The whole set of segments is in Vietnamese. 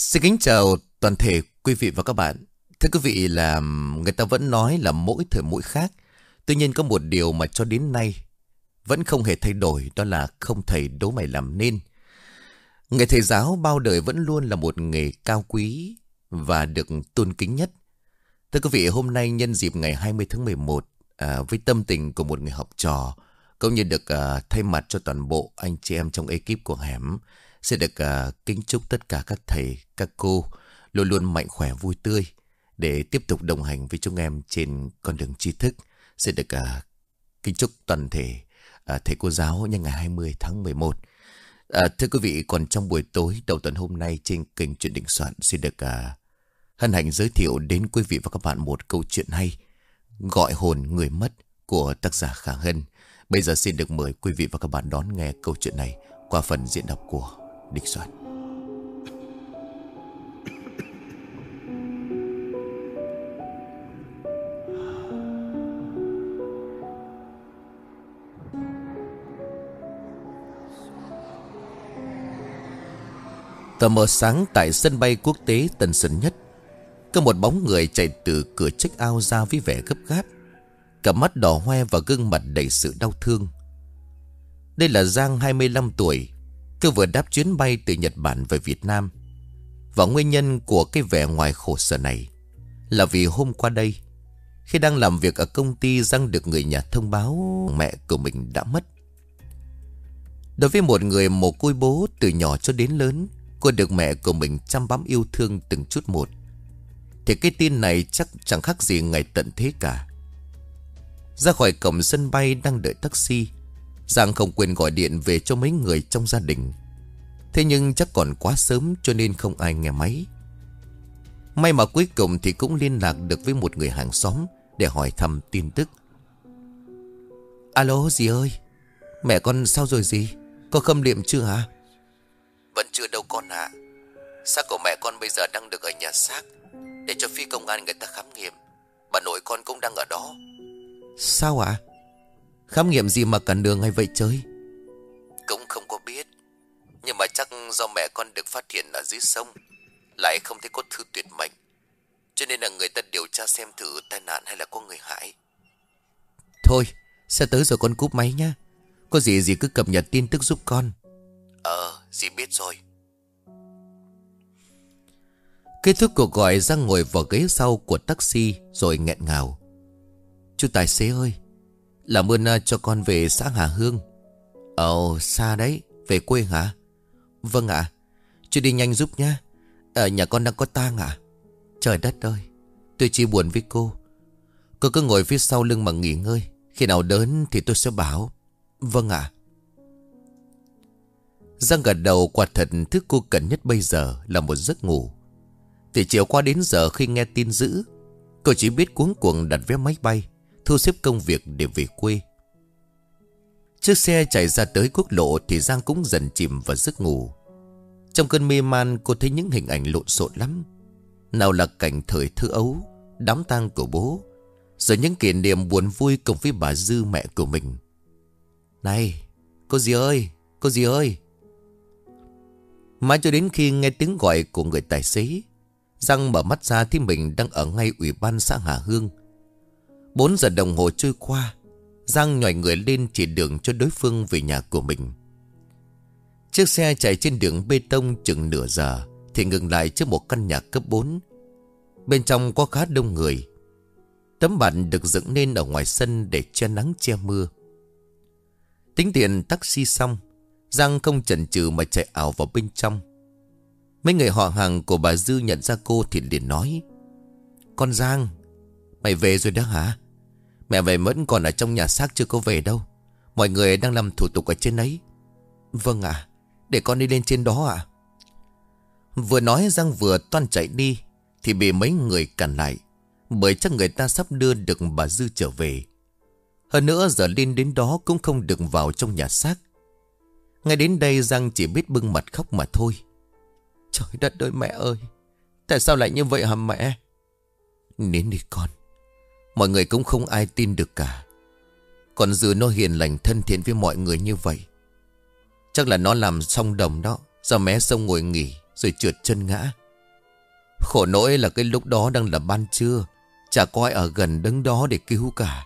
Xin kính chào toàn thể quý vị và các bạn. Thưa quý vị, là người ta vẫn nói là mỗi thời mỗi khác. Tuy nhiên có một điều mà cho đến nay vẫn không hề thay đổi, đó là không thầy đố mày làm nên. Nghề thầy giáo bao đời vẫn luôn là một nghề cao quý và được tôn kính nhất. Thưa quý vị, hôm nay nhân dịp ngày 20 tháng 11, với tâm tình của một người học trò, cũng như được thay mặt cho toàn bộ anh chị em trong ekip của Hẻm, sẽ được kính chúc tất cả các thầy, các cô luôn luôn mạnh khỏe vui tươi để tiếp tục đồng hành với chúng em trên con đường tri thức. Sẽ được kính chúc toàn thể thầy cô giáo nhân ngày 20 tháng 11. Thưa quý vị, còn trong buổi tối đầu tuần hôm nay trên kênh Chuyện Đình Soạn xin được hân hạnh giới thiệu đến quý vị và các bạn một câu chuyện hay, Gọi hồn người mất của tác giả Khả Hân. Bây giờ xin được mời quý vị và các bạn đón nghe câu chuyện này qua phần diễn đọc của Đình Soạn. Tờ mờ sáng tại sân bay quốc tế Tân Sơn Nhất, có một bóng người chạy từ cửa check-out ra với vẻ gấp gáp, cặp mắt đỏ hoe và gương mặt đầy sự đau thương. Đây là Giang, 25 tuổi. Cô vừa đáp chuyến bay từ Nhật Bản về Việt Nam. Và nguyên nhân của cái vẻ ngoài khổ sở này là vì hôm qua đây, khi đang làm việc ở công ty, Giang được người nhà thông báo mẹ của mình đã mất. Đối với một người mồ côi bố từ nhỏ cho đến lớn, cô được mẹ của mình chăm bẵm yêu thương từng chút một, thì cái tin này chắc chẳng khác gì ngày tận thế cả. Ra khỏi cổng sân bay đang đợi taxi, Giang không quên gọi điện về cho mấy người trong gia đình. Thế nhưng chắc còn quá sớm cho nên không ai nghe máy. May mà cuối cùng thì cũng liên lạc được với một người hàng xóm để hỏi thăm tin tức. Alo dì ơi, mẹ con sao rồi dì? Có khâm liệm chưa hả? Vẫn chưa đâu con ạ. Xác của mẹ con bây giờ đang được ở nhà xác để cho phi công an người ta khám nghiệm. Bà nội con cũng đang ở đó. Sao ạ? Khám nghiệm gì mà cản đường hay vậy trời? Cũng không có biết, nhưng mà chắc do mẹ con được phát hiện ở dưới sông, lại không thấy có thư tuyệt mệnh, cho nên là người ta điều tra xem thử tai nạn hay là có người hại. Thôi, sẽ tới rồi con cúp máy nhá. Có gì dì cứ cập nhật tin tức giúp con. Dì biết rồi. Kết thúc cuộc gọi, Giang ngồi vào ghế sau của taxi rồi nghẹn ngào. Chú tài xế ơi, làm ơn cho con về xã Hà Hương. Xa đấy, về quê hả? Vâng ạ. Chú đi nhanh giúp nhá. Nhà con đang có tang ạ. Trời đất ơi, tôi chỉ buồn với cô. Cô cứ ngồi phía sau lưng mà nghỉ ngơi. Khi nào đớn thì tôi sẽ báo. Vâng ạ. Giang gật đầu. Quả thật thứ cô cần nhất bây giờ là một giấc ngủ. Từ chiều qua đến giờ khi nghe tin dữ, cô chỉ biết cuống cuồng đặt vé máy bay, thu xếp công việc để về quê. Chiếc xe chạy ra tới quốc lộ thì Giang cũng dần chìm vào giấc ngủ. Trong cơn mê man, cô thấy những hình ảnh lộn xộn lắm. Nào là cảnh thời thơ ấu, đám tang của bố, rồi những kỷ niệm buồn vui cùng với bà Dư, mẹ của mình. Này, cô dì ơi, cô dì ơi. Mãi cho đến khi nghe tiếng gọi của người tài xế, Giang mở mắt ra thì mình đang ở ngay ủy ban xã Hà Hương. 4 giờ đồng hồ trôi qua, Giang nhòi người lên chỉ đường cho đối phương về nhà của mình. Chiếc xe chạy trên đường bê tông chừng nửa giờ thì ngừng lại trước một căn nhà cấp 4. Bên trong có khá đông người. Tấm bạt được dựng nên ở ngoài sân để che nắng che mưa. Tính tiền taxi xong, Giang không chần chừ mà chạy ảo vào bên trong. Mấy người họ hàng của bà Dư nhận ra cô thì liền nói: Con Giang, mày về rồi đó hả? Mẹ về vẫn còn ở trong nhà xác chưa có về đâu. Mọi người đang làm thủ tục ở trên ấy. Vâng ạ, để con đi lên trên đó ạ. Vừa nói Giang vừa toan chạy đi thì bị mấy người cản lại, bởi chắc người ta sắp đưa được bà Dư trở về. Hơn nữa giờ lên đến đó cũng không được vào trong nhà xác. Ngay đến đây Giang chỉ biết bưng mặt khóc mà thôi. Trời đất ơi mẹ ơi, tại sao lại như vậy hả mẹ? Nín đi con, mọi người cũng không ai tin được cả. Còn Dư nó hiền lành thân thiện với mọi người như vậy. Chắc là nó làm xong đồng đó, do mé sông ngồi nghỉ rồi trượt chân ngã. Khổ nỗi là cái lúc đó đang là ban trưa, chả có ai ở gần đứng đó để cứu cả.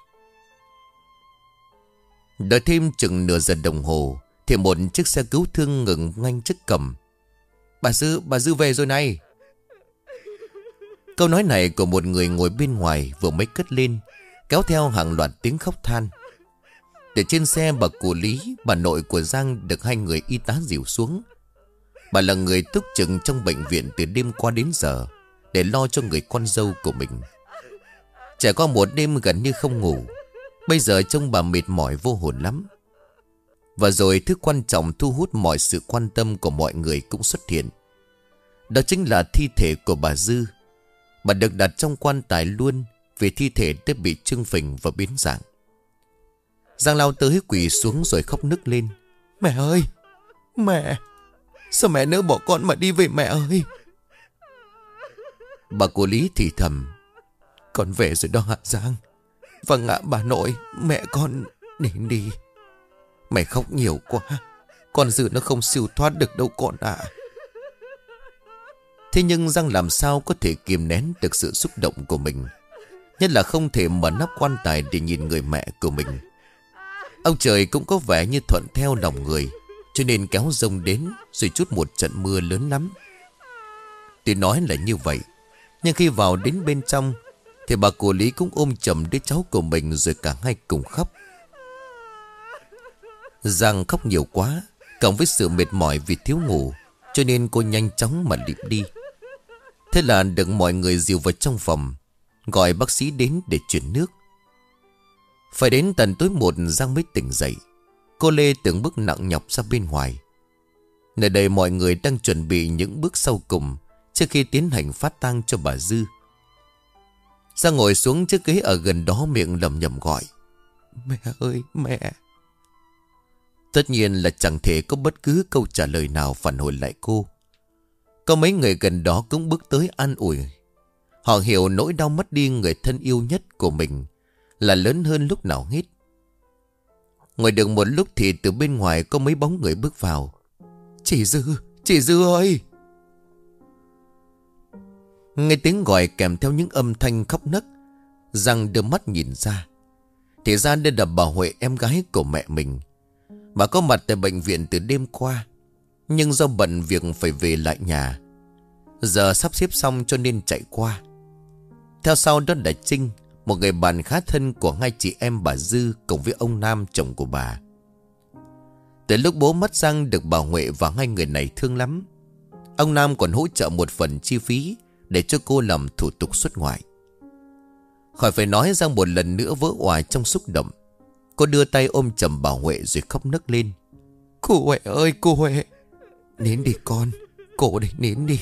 Đợi thêm chừng nửa giờ đồng hồ thì một chiếc xe cứu thương ngừng ngay trước cổng. Bà Dư về rồi này. Câu nói này của một người ngồi bên ngoài vừa mới cất lên, kéo theo hàng loạt tiếng khóc than. Từ trên xe bà cụ Lý, bà nội của Giang được hai người y tá dìu xuống. Bà là người túc trực trong bệnh viện từ đêm qua đến giờ để lo cho người con dâu của mình. Trải qua một đêm gần như không ngủ, bây giờ trông bà mệt mỏi vô hồn lắm. Và rồi thứ quan trọng thu hút mọi sự quan tâm của mọi người cũng xuất hiện. Đó chính là thi thể của bà Dư. Bà được đặt trong quan tài luôn vì thi thể đã bị trưng phình và biến dạng. Giang lao tới quỳ xuống rồi khóc nức lên. Mẹ ơi! Mẹ! Sao mẹ nỡ bỏ con mà đi về mẹ ơi? Bà của Lý thì thầm. Con về rồi đó hả Giang? Vâng ạ bà nội. Mẹ con đến đi. Mày khóc nhiều quá. Con Dư nó không siêu thoát được đâu con ạ. Thế nhưng Giang làm sao có thể kiềm nén được sự xúc động của mình, nhất là không thể mở nắp quan tài để nhìn người mẹ của mình. Ông trời cũng có vẻ như thuận theo lòng người, cho nên kéo giông đến rồi trút một trận mưa lớn lắm. Tuy nói là như vậy, nhưng khi vào đến bên trong thì bà cụ Lý cũng ôm chầm đứa cháu của mình rồi cả hai cùng khóc. Giang khóc nhiều quá, cộng với sự mệt mỏi vì thiếu ngủ, cho nên cô nhanh chóng mà lịm đi. Thế là được mọi người dìu vào trong phòng, gọi bác sĩ đến để chuyển nước. Phải đến tận tối một Giang mới tỉnh dậy. Cô Lê từng bước nặng nhọc ra bên ngoài. Nơi đây mọi người đang chuẩn bị những bước sau cùng trước khi tiến hành phát tang cho bà Dư. Giang ngồi xuống chiếc ghế ở gần đó, miệng lẩm nhẩm gọi. Mẹ ơi mẹ! Tất nhiên là chẳng thể có bất cứ câu trả lời nào phản hồi lại cô. Có mấy người gần đó cũng bước tới an ủi. Họ hiểu nỗi đau mất đi người thân yêu nhất của mình là lớn hơn lúc nào hết. Ngồi được một lúc thì từ bên ngoài có mấy bóng người bước vào. Chị Dư ơi! Nghe tiếng gọi kèm theo những âm thanh khóc nấc, Giang đưa mắt nhìn ra. Thì ra đây là bà Huệ, em gái của mẹ mình. Bà có mặt tại bệnh viện từ đêm qua, nhưng do bận việc phải về lại nhà. Giờ sắp xếp xong cho nên chạy qua. Theo sau đó là Trinh, một người bạn khá thân của hai chị em bà Dư cùng với ông Nam, chồng của bà. Từ lúc bố mất Giang được bà Huệ và hai người này thương lắm. Ông Nam còn hỗ trợ một phần chi phí để cho cô làm thủ tục xuất ngoại. Khỏi phải nói, Giang một lần nữa vỡ òa trong xúc động. Cô đưa tay ôm chầm bà Huệ rồi khóc nấc lên. Cô Huệ ơi, cô Huệ! Nín đi con, cô đây, nín đi.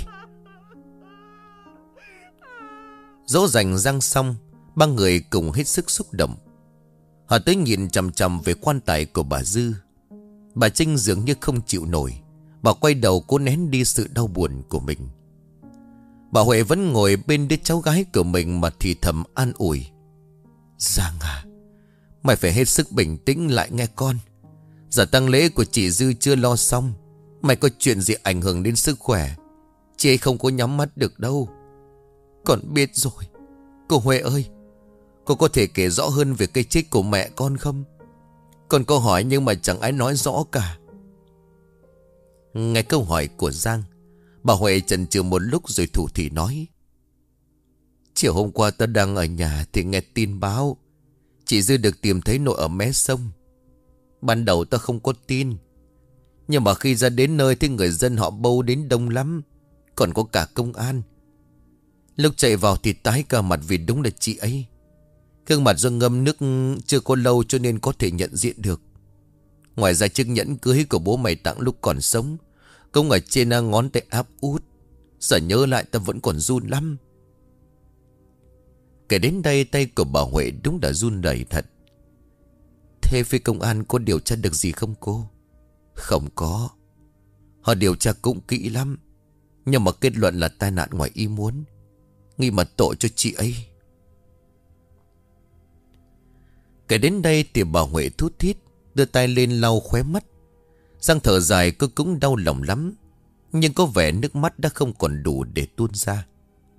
Dỗ dành Giang xong, ba người cùng hết sức xúc động. Họ tới nhìn chằm chằm về quan tài của bà Dư. Bà Trinh dường như không chịu nổi. Bà quay đầu cố nén đi sự đau buồn của mình. Bà Huệ vẫn ngồi bên đứa cháu gái của mình mà thì thầm an ủi. Giang à, mày phải hết sức bình tĩnh lại nghe con. Giờ tang lễ của chị Dư chưa lo xong, mày có chuyện gì ảnh hưởng đến sức khỏe, chị ấy không có nhắm mắt được đâu. Con biết rồi. Cô Huệ ơi, cô có thể kể rõ hơn về cái chết của mẹ con không? Con có hỏi nhưng mà chẳng ai nói rõ cả. Nghe câu hỏi của Giang, bà Huệ chần chừ một lúc rồi thủ thỉ nói. Chiều hôm qua ta đang ở nhà thì nghe tin báo chị Dư được tìm thấy nội ở mé sông. Ban đầu ta không có tin, nhưng mà khi ra đến nơi thì người dân họ bâu đến đông lắm, còn có cả công an. Lúc chạy vào thì tái cả mặt vì đúng là chị ấy. Gương mặt do ngâm nước chưa có lâu cho nên có thể nhận diện được. Ngoài ra chiếc nhẫn cưới của bố mày tặng lúc còn sống cũng ở trên ngón tay áp út. Giờ nhớ lại ta vẫn còn run lắm. Kể đến đây tay của bà Huệ đúng là run rẩy thật. Thế phía công an có điều tra được gì không cô? Không có. Họ điều tra cũng kỹ lắm, nhưng mà kết luận là tai nạn ngoài ý muốn, nghi mà tội cho chị ấy. Kể đến đây thì bà Huệ thút thít đưa tay lên lau khóe mắt. Giang thở dài, cô cũng đau lòng lắm, nhưng có vẻ nước mắt đã không còn đủ để tuôn ra.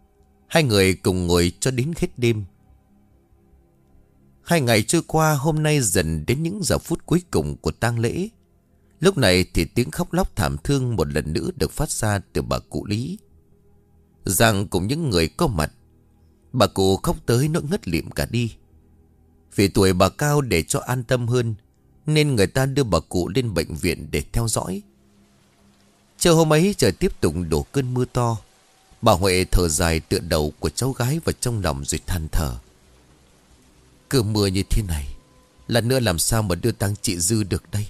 Hai người cùng ngồi cho đến hết đêm. 2 ngày trôi qua, hôm nay dần đến những giờ phút cuối cùng của tang lễ. Lúc này thì tiếng khóc lóc thảm thương một lần nữa được phát ra từ bà cụ Lý. Giang cùng những người có mặt. Bà cụ khóc tới nỗi ngất lịm cả đi. Vì tuổi bà cao, để cho an tâm hơn nên người ta đưa bà cụ lên bệnh viện để theo dõi. Chiều hôm ấy trời tiếp tục đổ cơn mưa to. Bà Huệ thở dài tựa đầu của cháu gái vào trong lòng rồi than thở. Cứ mưa như thế này, lần nữa làm sao mà đưa tang chị Dư được đây?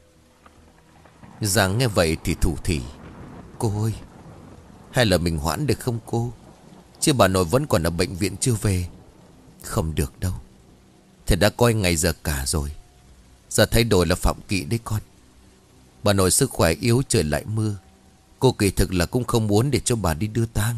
Giang nghe vậy thì thủ thỉ. Cô ơi, hay là mình hoãn được không cô? Chứ bà nội vẫn còn ở bệnh viện chưa về. Không được đâu. Thầy đã coi ngày giờ cả rồi. Giờ thay đổi là phạm kỵ đấy con. Bà nội sức khỏe yếu, trời lại mưa. Cô kỳ thực là cũng không muốn để cho bà đi đưa tang.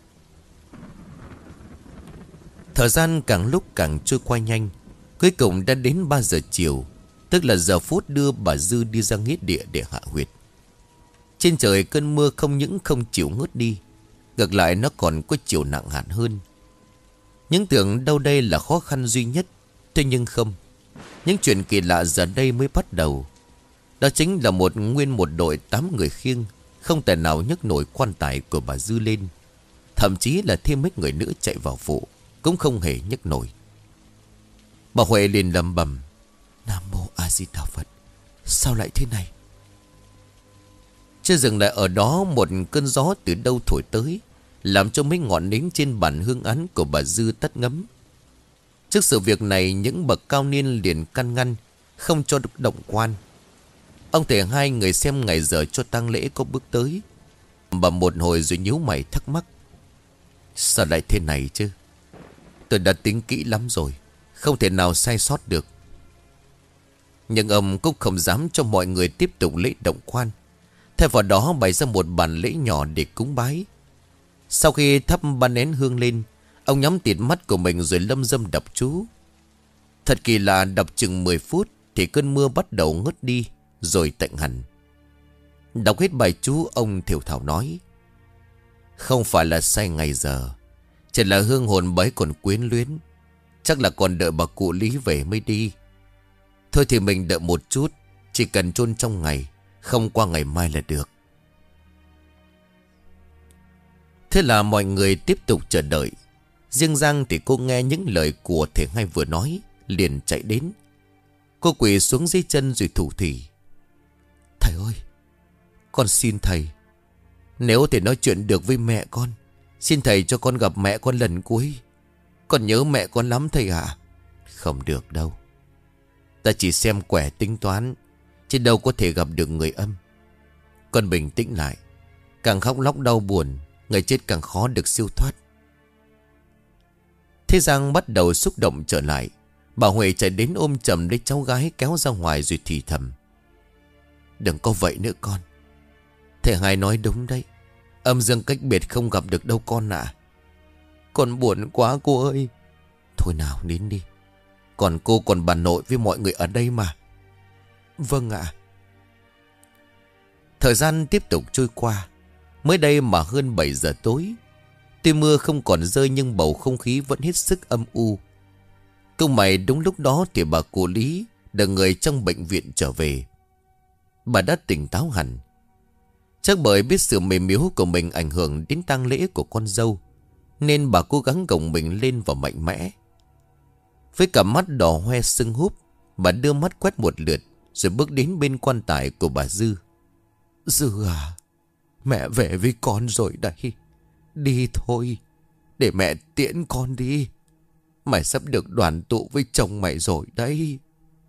Thời gian càng lúc càng trôi qua nhanh. Cuối cùng đã đến 3 giờ chiều, tức là giờ phút đưa bà Dư đi ra nghĩa địa để hạ huyệt. Trên trời cơn mưa không những không chịu ngớt đi, ngược lại nó còn có chiều nặng hẳn hơn. Những tưởng đâu đây là khó khăn duy nhất, thế nhưng không. Những chuyện kỳ lạ giờ đây mới bắt đầu. Đó chính là nguyên một đội 8 người khiêng không thể nào nhấc nổi quan tài của bà Dư lên. Thậm chí là thêm mấy người nữa chạy vào phụ cũng không hề nhấc nổi. Bà Huệ liền lẩm bẩm: Nam Mô A Di Đà Phật. Sao lại thế này? Chưa dừng lại ở đó, một cơn gió từ đâu thổi tới, làm cho mấy ngọn nến trên bàn hương án của bà Dư tắt ngấm. Trước sự việc này, những bậc cao niên liền can ngăn, không cho được động quan. Ông thầy hai người xem ngày giờ cho tang lễ có bước tới. Bà một hồi rồi nhíu mày thắc mắc: Sao lại thế này chứ? Tôi đã tính kỹ lắm rồi, không thể nào sai sót được. Nhưng ông cũng không dám cho mọi người tiếp tục lễ động quan. Thay vào đó bày ra một bàn lễ nhỏ để cúng bái. Sau khi thắp ba nén hương lên, ông nhắm tịt mắt của mình rồi lâm dâm đọc chú. Thật kỳ lạ, đọc chừng 10 phút thì cơn mưa bắt đầu ngớt đi rồi tạnh hẳn. Đọc hết bài chú, ông thều thào nói: Không phải là sai ngày giờ, chỉ là hương hồn bấy còn quyến luyến. Chắc là còn đợi bà cụ Lý về mới đi. Thôi thì mình đợi một chút, chỉ cần chôn trong ngày, không qua ngày mai là được. Thế là mọi người tiếp tục chờ đợi. Riêng Giang thì cô nghe những lời của thầy hai vừa nói, liền chạy đến. Cô quỳ xuống dưới chân rồi thủ thỉ: Thầy ơi, con xin thầy, nếu thầy nói chuyện được với mẹ con, xin thầy cho con gặp mẹ con lần cuối. Con nhớ mẹ con lắm thầy ạ. Không được đâu. Ta chỉ xem quẻ tính toán, chứ đâu có thể gặp được người âm. Con bình tĩnh lại. Càng khóc lóc đau buồn, người chết càng khó được siêu thoát. Thế Giang bắt đầu xúc động trở lại. Bà Huệ chạy đến ôm chầm lấy cháu gái kéo ra ngoài rồi thì thầm: Đừng có vậy nữa con. Thầy hai nói đúng đấy. Âm dương cách biệt không gặp được đâu con ạ. Con buồn quá cô ơi. Thôi nào nín đi. Còn cô còn bà nội với mọi người ở đây mà. Vâng ạ. Thời gian tiếp tục trôi qua. Mới đây mà hơn 7 giờ tối. Tuy mưa không còn rơi nhưng bầu không khí vẫn hết sức âm u. Câu mày đúng lúc đó thì bà cụ Lý được người trong bệnh viện trở về. Bà đã tỉnh táo hẳn. Chắc bởi biết sự mềm yếu của mình ảnh hưởng đến tang lễ của con dâu, nên bà cố gắng gồng mình lên và mạnh mẽ. Với cả mắt đỏ hoe sưng húp, bà đưa mắt quét một lượt rồi bước đến bên quan tài của bà Dư. Dư à, mẹ về với con rồi đấy. Đi thôi, để mẹ tiễn con đi. Mày sắp được đoàn tụ với chồng mày rồi đấy.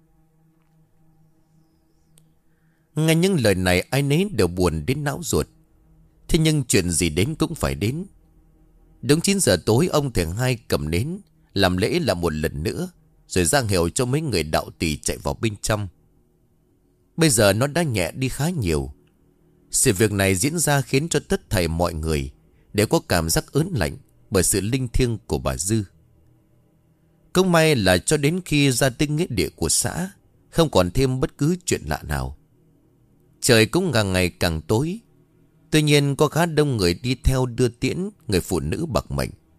Nghe những lời này ai nấy đều buồn đến não ruột. Thế nhưng chuyện gì đến cũng phải đến. Đúng 9 giờ tối, ông thầy hai cầm nến làm lễ là một lần nữa, rồi ra hiệu cho mấy người đạo tỳ chạy vào bên trong. Bây giờ nó đã nhẹ đi khá nhiều. Sự việc này diễn ra khiến cho tất thảy mọi người đều có cảm giác ớn lạnh bởi sự linh thiêng của bà Dư. Cũng may là cho đến khi ra tới nghĩa địa của xã, không còn thêm bất cứ chuyện lạ nào. Trời cũng càng ngày càng tối. Tuy nhiên có khá đông người đi theo đưa tiễn người phụ nữ bạc mệnh.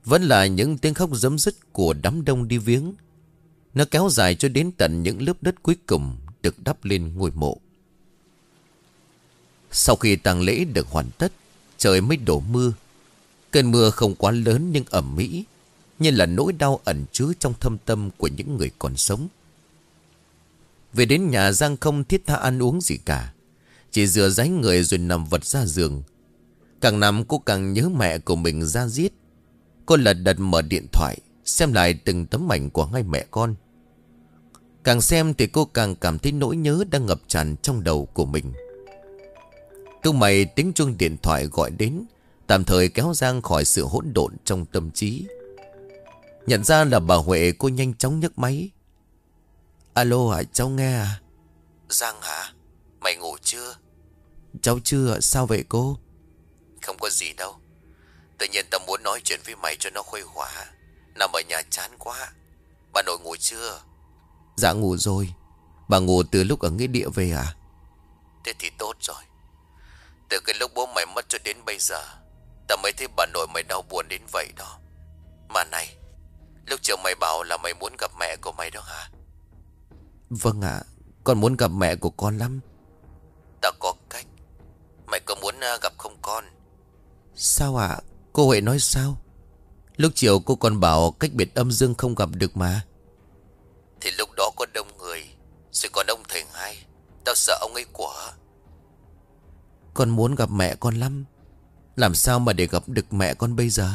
Vẫn là những tiếng khóc giấm dứt của đám đông đi viếng. Nó kéo dài cho đến tận những lớp đất cuối cùng được đắp lên ngôi mộ. Sau khi tang lễ được hoàn tất, trời mới đổ mưa. Cơn mưa không quá lớn nhưng ẩm mỹ, như là nỗi đau ẩn chứa trong thâm tâm của những người còn sống. Về đến nhà, Giang không thiết tha ăn uống gì cả, chỉ rửa ráy người rồi nằm vật ra giường. Càng nằm cô càng nhớ mẹ của mình ra diết. Cô lật đật mở điện thoại, xem lại từng tấm ảnh của hai mẹ con. Càng xem thì cô càng cảm thấy nỗi nhớ đang ngập tràn trong đầu của mình. Câu mày tiếng chuông điện thoại gọi đến, tạm thời kéo Giang khỏi sự hỗn độn trong tâm trí. Nhận ra là bà Huệ, cô nhanh chóng nhấc máy. Alo hả, cháu nghe à? Giang hả? Mày ngủ chưa? Cháu chưa, sao vậy cô? Không có gì đâu. Tự nhiên tao muốn nói chuyện với mày cho nó khuây khỏa. Nằm ở nhà chán quá. Bà nội ngủ chưa? Dạ ngủ rồi. Bà ngủ từ lúc ở nghĩa địa về à? Thế thì tốt rồi. Từ cái lúc bố mày mất cho đến bây giờ, tao mới thấy bà nội mày đau buồn đến vậy đó. Mà này, lúc chiều mày bảo là mày muốn gặp mẹ của mày đó hả? Vâng ạ, con muốn gặp mẹ của con lắm. Tao có cách. Mày có muốn gặp không con? Sao ạ? Cô Huệ nói sao? Lúc chiều cô còn bảo cách biệt âm dương không gặp được mà. Thì lúc đó có đông người, rồi còn ông thầy hai. Tao sợ ông ấy của. Con muốn gặp mẹ con lắm. Làm sao mà để gặp được mẹ con bây giờ?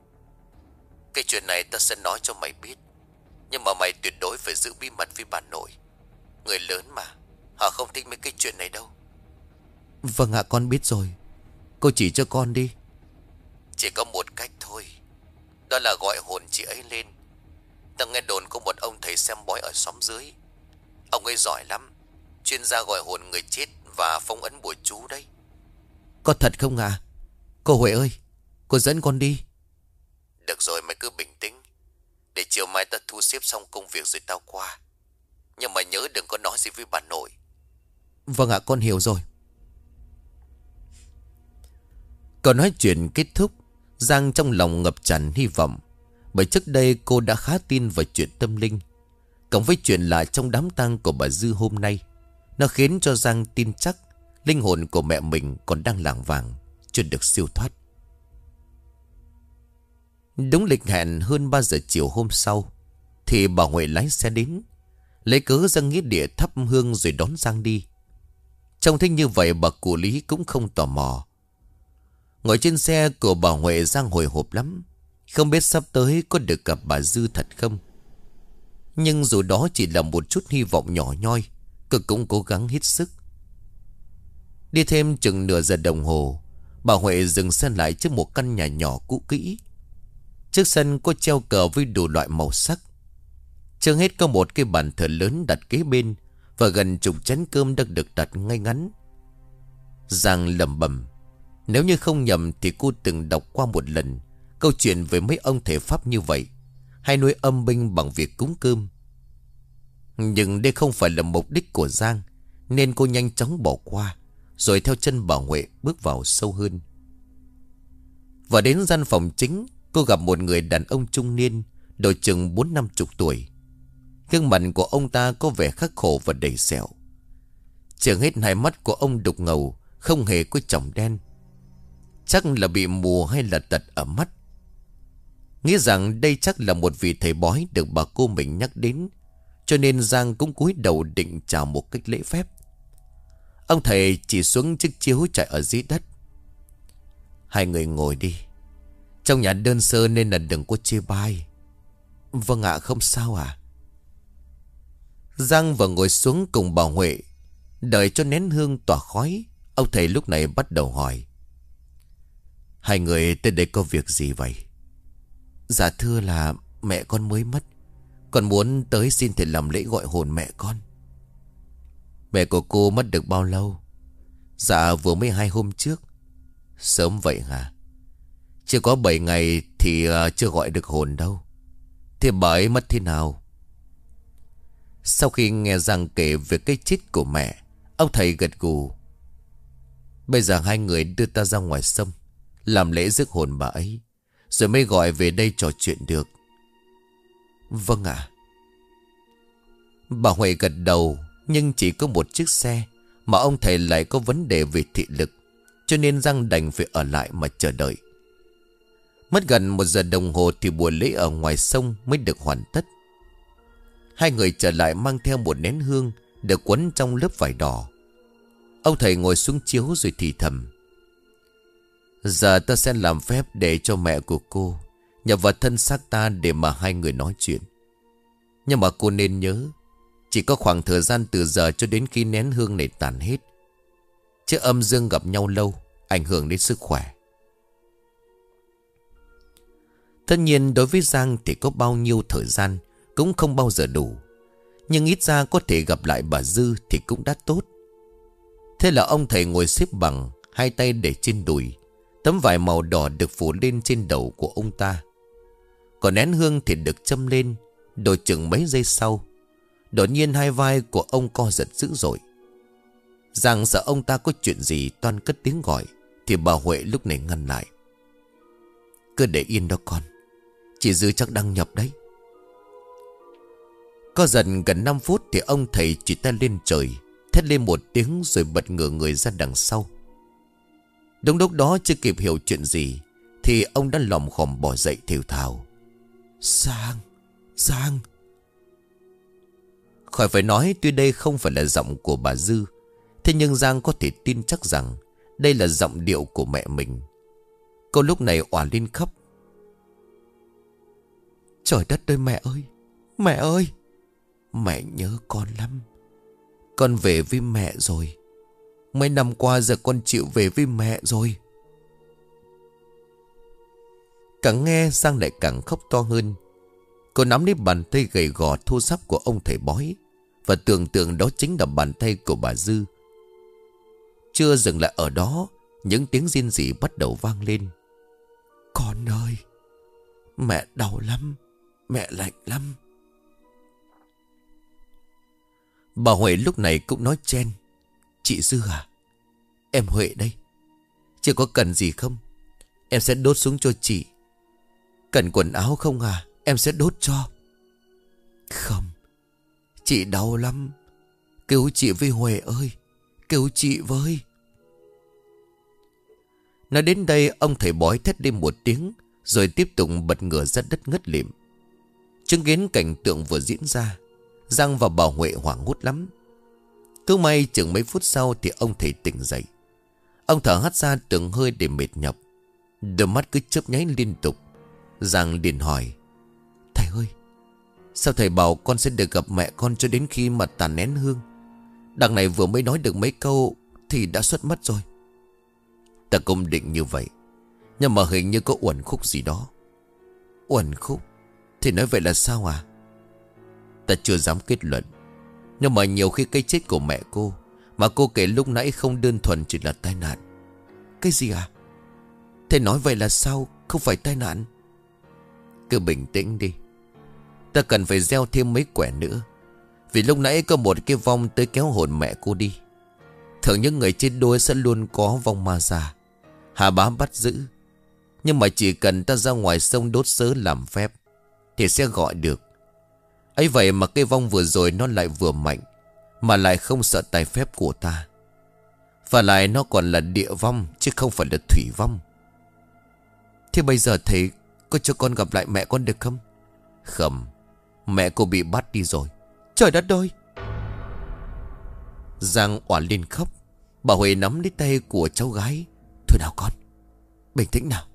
Cái chuyện này tao sẽ nói cho mày biết, nhưng mà mày tuyệt đối phải giữ bí mật với bà nội. Người lớn mà, họ không thích mấy cái chuyện này đâu. Vâng ạ, con biết rồi. Cô chỉ cho con đi. Chỉ có một cách thôi, đó là gọi hồn chị ấy lên. Tao nghe đồn có một ông thầy xem bói ở xóm dưới. Ông ấy giỏi lắm, chuyên gia gọi hồn người chết và phong ấn bùa chú đấy. Có thật không ạ? Cô Huệ ơi, cô dẫn con đi. Được rồi, mày cứ bình tĩnh. Để chiều mai tao thu xếp xong công việc rồi tao qua. Nhưng mà nhớ đừng có nói gì với bà nội. Vâng ạ, con hiểu rồi. Câu nói chuyện kết thúc, Giang trong lòng ngập tràn hy vọng. Bởi trước đây cô đã khá tin vào chuyện tâm linh. Cộng với chuyện lạ trong đám tang của bà Dư hôm nay, nó khiến cho Giang tin chắc linh hồn của mẹ mình còn đang lảng vảng, chưa được siêu thoát. Đúng lịch hẹn hơn 3 giờ chiều hôm sau, thì bà Huệ lái xe đến, lấy cớ ra nghĩa địa thắp hương rồi đón Giang đi. Trông thấy như vậy, bà cụ Lý cũng không tò mò. Ngồi trên xe của bà Huệ, Giang hồi hộp lắm, không biết sắp tới có được gặp bà Dư thật không. Nhưng dù đó chỉ là một chút hy vọng nhỏ nhoi, cô cũng cố gắng hết sức. Đi thêm chừng nửa giờ đồng hồ, bà Huệ dừng xe lại trước một căn nhà nhỏ cũ kỹ. Trước sân có treo cờ với đủ loại màu sắc. Trước hết có một cái bàn thờ lớn đặt kế bên, và gần chục chén cơm đang được đặt ngay ngắn. Giang lẩm bẩm, nếu như không nhầm thì cô từng đọc qua một lần câu chuyện về mấy ông thầy Pháp như vậy, hay nuôi âm binh bằng việc cúng cơm. Nhưng đây không phải là mục đích của Giang, nên cô nhanh chóng bỏ qua, rồi theo chân bà Huệ bước vào sâu hơn. Và đến gian phòng chính, cô gặp một người đàn ông trung niên, độ chừng 40-50 tuổi. Gương mặt của ông ta có vẻ khắc khổ và đầy sẹo. Trước hết hai mắt của ông đục ngầu, không hề có chòm đen. Chắc là bị mù hay là tật ở mắt. Nghĩ rằng đây chắc là một vị thầy bói được bà cô mình nhắc đến, cho nên Giang cũng cúi đầu định chào một cách lễ phép. Ông thầy chỉ xuống chiếc chiếu trải ở dưới đất. Hai người ngồi đi. Trong nhà đơn sơ nên là đừng có chê bai. Vâng ạ, không sao ạ. Giang vừa ngồi xuống cùng bà Huệ, đợi cho nén hương tỏa khói. Ông thầy lúc này bắt đầu hỏi, hai người tới đây có việc gì vậy? Dạ thưa là mẹ con mới mất, con muốn tới xin thầy làm lễ gọi hồn mẹ con. Mẹ của cô mất được bao lâu? Dạ vừa mới 2 hôm trước. Sớm vậy hả? Chưa có 7 ngày thì chưa gọi được hồn đâu. Thế bà ấy mất thế nào? Sau khi nghe Giang kể về cái chết của mẹ, ông thầy gật gù. Bây giờ hai người đưa ta ra ngoài sông, làm lễ rước hồn bà ấy, rồi mới gọi về đây trò chuyện được. Vâng ạ. Bà Huệ gật đầu. Nhưng chỉ có một chiếc xe, mà ông thầy lại có vấn đề về thị lực, cho nên Giang đành phải ở lại mà chờ đợi. Mất gần 1 giờ đồng hồ thì buổi lễ ở ngoài sông mới được hoàn tất. Hai người trở lại mang theo một nén hương được quấn trong lớp vải đỏ. Ông thầy ngồi xuống chiếu rồi thì thầm: Giờ ta sẽ làm phép để cho mẹ của cô nhập vào thân xác ta để mà hai người nói chuyện. Nhưng mà cô nên nhớ, chỉ có khoảng thời gian từ giờ cho đến khi nén hương này tàn hết, chứ âm dương gặp nhau lâu ảnh hưởng đến sức khỏe. Tất nhiên đối với Giang thì có bao nhiêu thời gian cũng không bao giờ đủ, nhưng ít ra có thể gặp lại bà Dư thì cũng đã tốt. Thế là ông thầy ngồi xếp bằng, hai tay để trên đùi. Tấm vải màu đỏ được phủ lên trên đầu của ông ta. Còn nén hương thì được châm lên. Độ chừng mấy giây sau, đột nhiên hai vai của ông co giật dữ dội. Giang sợ ông ta có chuyện gì toan cất tiếng gọi, thì bà Huệ lúc này ngăn lại: Cứ để yên đó con, chị Dư chắc đang nhập đấy. Có dần gần 5 phút thì ông thầy chỉ tay lên trời, thét lên một tiếng rồi bật ngửa người ra đằng sau. Đúng lúc đó chưa kịp hiểu chuyện gì thì ông đã lòm khòm bò dậy thều thào: Giang, Giang. Khỏi phải nói, tuy đây không phải là giọng của bà Dư, thế nhưng Giang có thể tin chắc rằng đây là giọng điệu của mẹ mình. Cô lúc này òa lên khóc: Trời đất ơi mẹ ơi, mẹ ơi, mẹ nhớ con lắm. Con về với mẹ rồi. Mấy năm qua giờ con chịu về với mẹ rồi. Càng nghe Giang lại càng khóc to hơn. Cô nắm lấy bàn tay gầy gò thô ráp của ông thầy bói, và tưởng tượng đó chính là bàn tay của bà Dư. Chưa dừng lại ở đó, những tiếng rên rỉ bắt đầu vang lên: Con ơi, mẹ đau lắm, mẹ lạnh lắm. Bà Huệ lúc này cũng nói chen: Chị Dư à, em Huệ đây. Chị có cần gì không? Em sẽ đốt xuống cho chị. Cần quần áo không à? Em sẽ đốt cho. Không, chị đau lắm. Cứu chị với Huệ ơi, cứu chị với. Nói đến đây, ông thầy bói thét lên một tiếng, rồi tiếp tục bật ngửa ra đất ngất lịm. Chứng kiến cảnh tượng vừa diễn ra, Giang và bà Huệ hoảng hốt lắm. Cứ may chừng mấy phút sau thì ông thầy tỉnh dậy. Ông thở hắt ra từng hơi để mệt nhọc, đôi mắt cứ chớp nháy liên tục. Giang liền hỏi: Thầy ơi, sao thầy bảo con sẽ được gặp mẹ con cho đến khi mà tàn nén hương? Đằng này vừa mới nói được mấy câu thì đã xuất mất rồi. Ta cũng định như vậy, nhưng mà hình như có uẩn khúc gì đó. Uẩn khúc? Thì nói vậy là sao à? Ta chưa dám kết luận, nhưng mà nhiều khi cái chết của mẹ cô mà cô kể lúc nãy không đơn thuần chỉ là tai nạn. Cái gì à? Thầy nói vậy là sao? Không phải tai nạn? Cứ bình tĩnh đi. Ta cần phải gieo thêm mấy quẻ nữa, vì lúc nãy có một cái vong tới kéo hồn mẹ cô đi. Thường những người chết đuối sẽ luôn có vong ma già, Hà Bá bắt giữ. Nhưng mà chỉ cần ta ra ngoài sông đốt sớ làm phép thì sẽ gọi được. Ấy vậy mà cái vong vừa rồi nó lại vừa mạnh, mà lại không sợ tài phép của ta. Và lại nó còn là địa vong chứ không phải là thủy vong. Thế bây giờ thầy có cho con gặp lại mẹ con được không? Không, mẹ cô bị bắt đi rồi. Trời đất ơi! Giang òa lên khóc. Bà Huệ nắm lấy tay của cháu gái: Thôi nào con, bình tĩnh nào.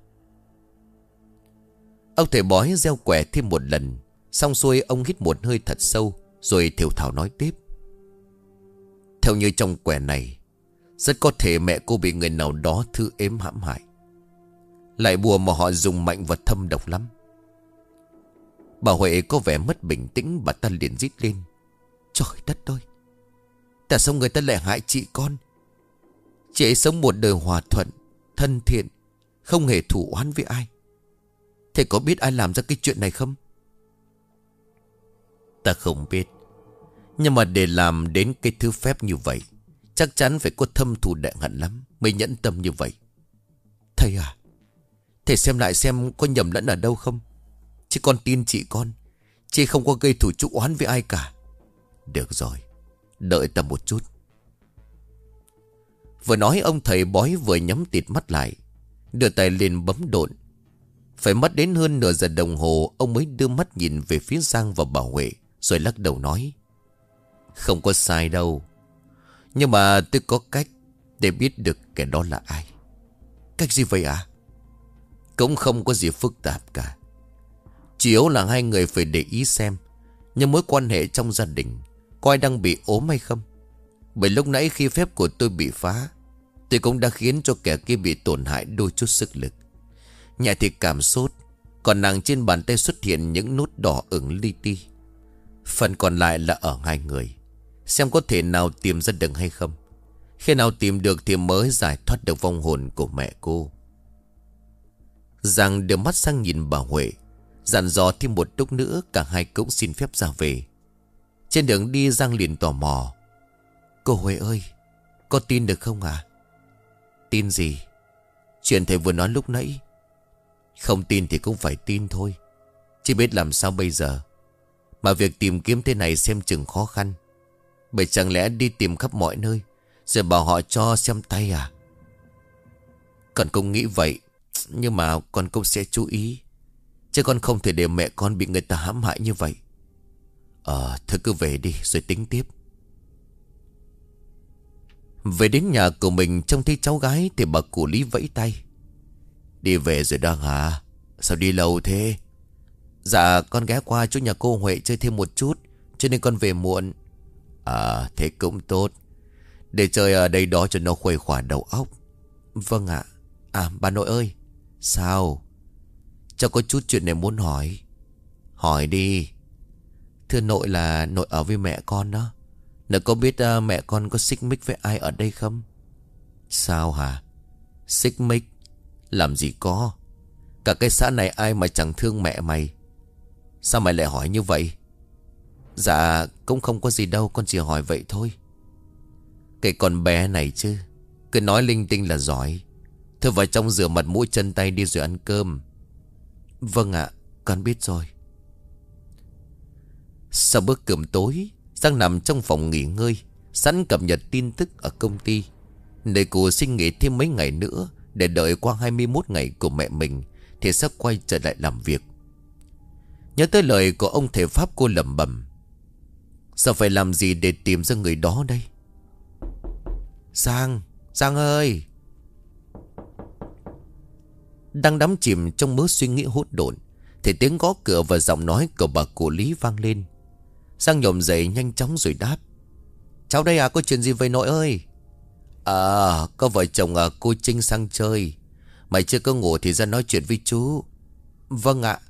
Ông thầy bói gieo quẻ thêm một lần. Xong xuôi ông hít một hơi thật sâu, rồi thều thào nói tiếp: Theo như trong quẻ này, rất có thể mẹ cô bị người nào đó thư ếm hãm hại. Lại bùa mà họ dùng mạnh và thâm độc lắm. Bà Huệ có vẻ mất bình tĩnh, bà ta liền rít lên: Trời đất ơi, tại sao người ta lại hại chị con? Chị ấy sống một đời hòa thuận, thân thiện, không hề thù oán với ai. Thầy có biết ai làm ra cái chuyện này không? Ta không biết, nhưng mà để làm đến cái thứ phép như vậy, chắc chắn phải có thâm thù đại hận lắm mới nhẫn tâm như vậy. Thầy à, Thầy xem lại xem có nhầm lẫn ở đâu không. Chứ con tin chị con. Chị không có gây thủ chuốc oán với ai cả. Được rồi, đợi ta một chút. Vừa nói ông thầy bói vừa nhắm tịt mắt lại, đưa tay lên bấm độn. Phải mất đến hơn nửa giờ đồng hồ, ông mới đưa mắt nhìn về phía Giang và bà Huệ, rồi lắc đầu nói: Không có sai đâu. Nhưng mà tôi có cách để biết được kẻ đó là ai. Cách gì vậy ạ? Cũng không có gì phức tạp cả. Chỉ yếu là hai người phải để ý xem những mối quan hệ trong gia đình có ai đang bị ốm hay không. Bởi lúc nãy khi phép của tôi bị phá, tôi cũng đã khiến cho kẻ kia bị tổn hại đôi chút sức lực. Nhẹ thì cảm sốt, còn nặng trên bàn tay xuất hiện những nốt đỏ ửng li ti. Phần còn lại là ở hai người. Xem có thể nào tìm ra được hay không. Khi nào tìm được thì mới giải thoát được vong hồn của mẹ cô. Giang đưa mắt sang nhìn bà Huệ, dặn dò thêm một lúc nữa. Cả hai cũng xin phép ra về. Trên đường đi Giang liền tò mò: Cô Huệ ơi, có tin được không ạ? Tin gì? Chuyện thầy vừa nói lúc nãy. Không tin thì cũng phải tin thôi. Chỉ biết làm sao bây giờ. Mà việc tìm kiếm thế này xem chừng khó khăn. Bởi chẳng lẽ đi tìm khắp mọi nơi rồi bảo họ cho xem tay à? Con cũng nghĩ vậy. Nhưng mà con cũng sẽ chú ý. Chứ con không thể để mẹ con bị người ta hãm hại như vậy. Thôi cứ về đi rồi tính tiếp. Về đến nhà của mình, trông thấy cháu gái thì bà cụ Lý vẫy tay: Đi về rồi đang hả? Sao đi lâu thế? Dạ con ghé qua chỗ nhà cô Huệ chơi thêm một chút, cho nên con về muộn. Thế cũng tốt. Để chơi ở đây đó cho nó khuây khỏa đầu óc. Vâng ạ. Bà nội ơi. Sao? Cháu có chút chuyện này muốn hỏi. Hỏi đi. Thưa nội, là nội ở với mẹ con đó. Nội có biết mẹ con có xích mích với ai ở đây không? Sao hả? Xích mích? Làm gì có. Cả cái xã này ai mà chẳng thương mẹ mày. Sao mày lại hỏi như vậy? Dạ cũng không có gì đâu, con chỉ hỏi vậy thôi. Cái con bé này chứ, cứ nói linh tinh là giỏi. Thôi vào trong rửa mặt mũi chân tay đi rồi ăn cơm. Vâng ạ, con biết rồi. Sau bữa cơm tối, Giang nằm trong phòng nghỉ ngơi, sẵn cập nhật tin tức ở công ty. Để cô xin nghỉ thêm mấy ngày nữa, để đợi qua 21 ngày của mẹ mình thì sắp quay trở lại làm việc. Nhớ tới lời của ông thầy Pháp, cô lẩm bẩm: Sao phải làm gì để tìm ra người đó đây? Giang ơi! Đang đắm chìm trong mớ suy nghĩ hỗn độn thì tiếng gõ cửa và giọng nói của bà cụ Lý vang lên. Giang nhổm dậy nhanh chóng rồi đáp: Cháu đây à, có chuyện gì vậy nội ơi? Có vợ chồng cô Trinh sang chơi. Mày chưa có ngủ thì ra nói chuyện với chú. Vâng ạ.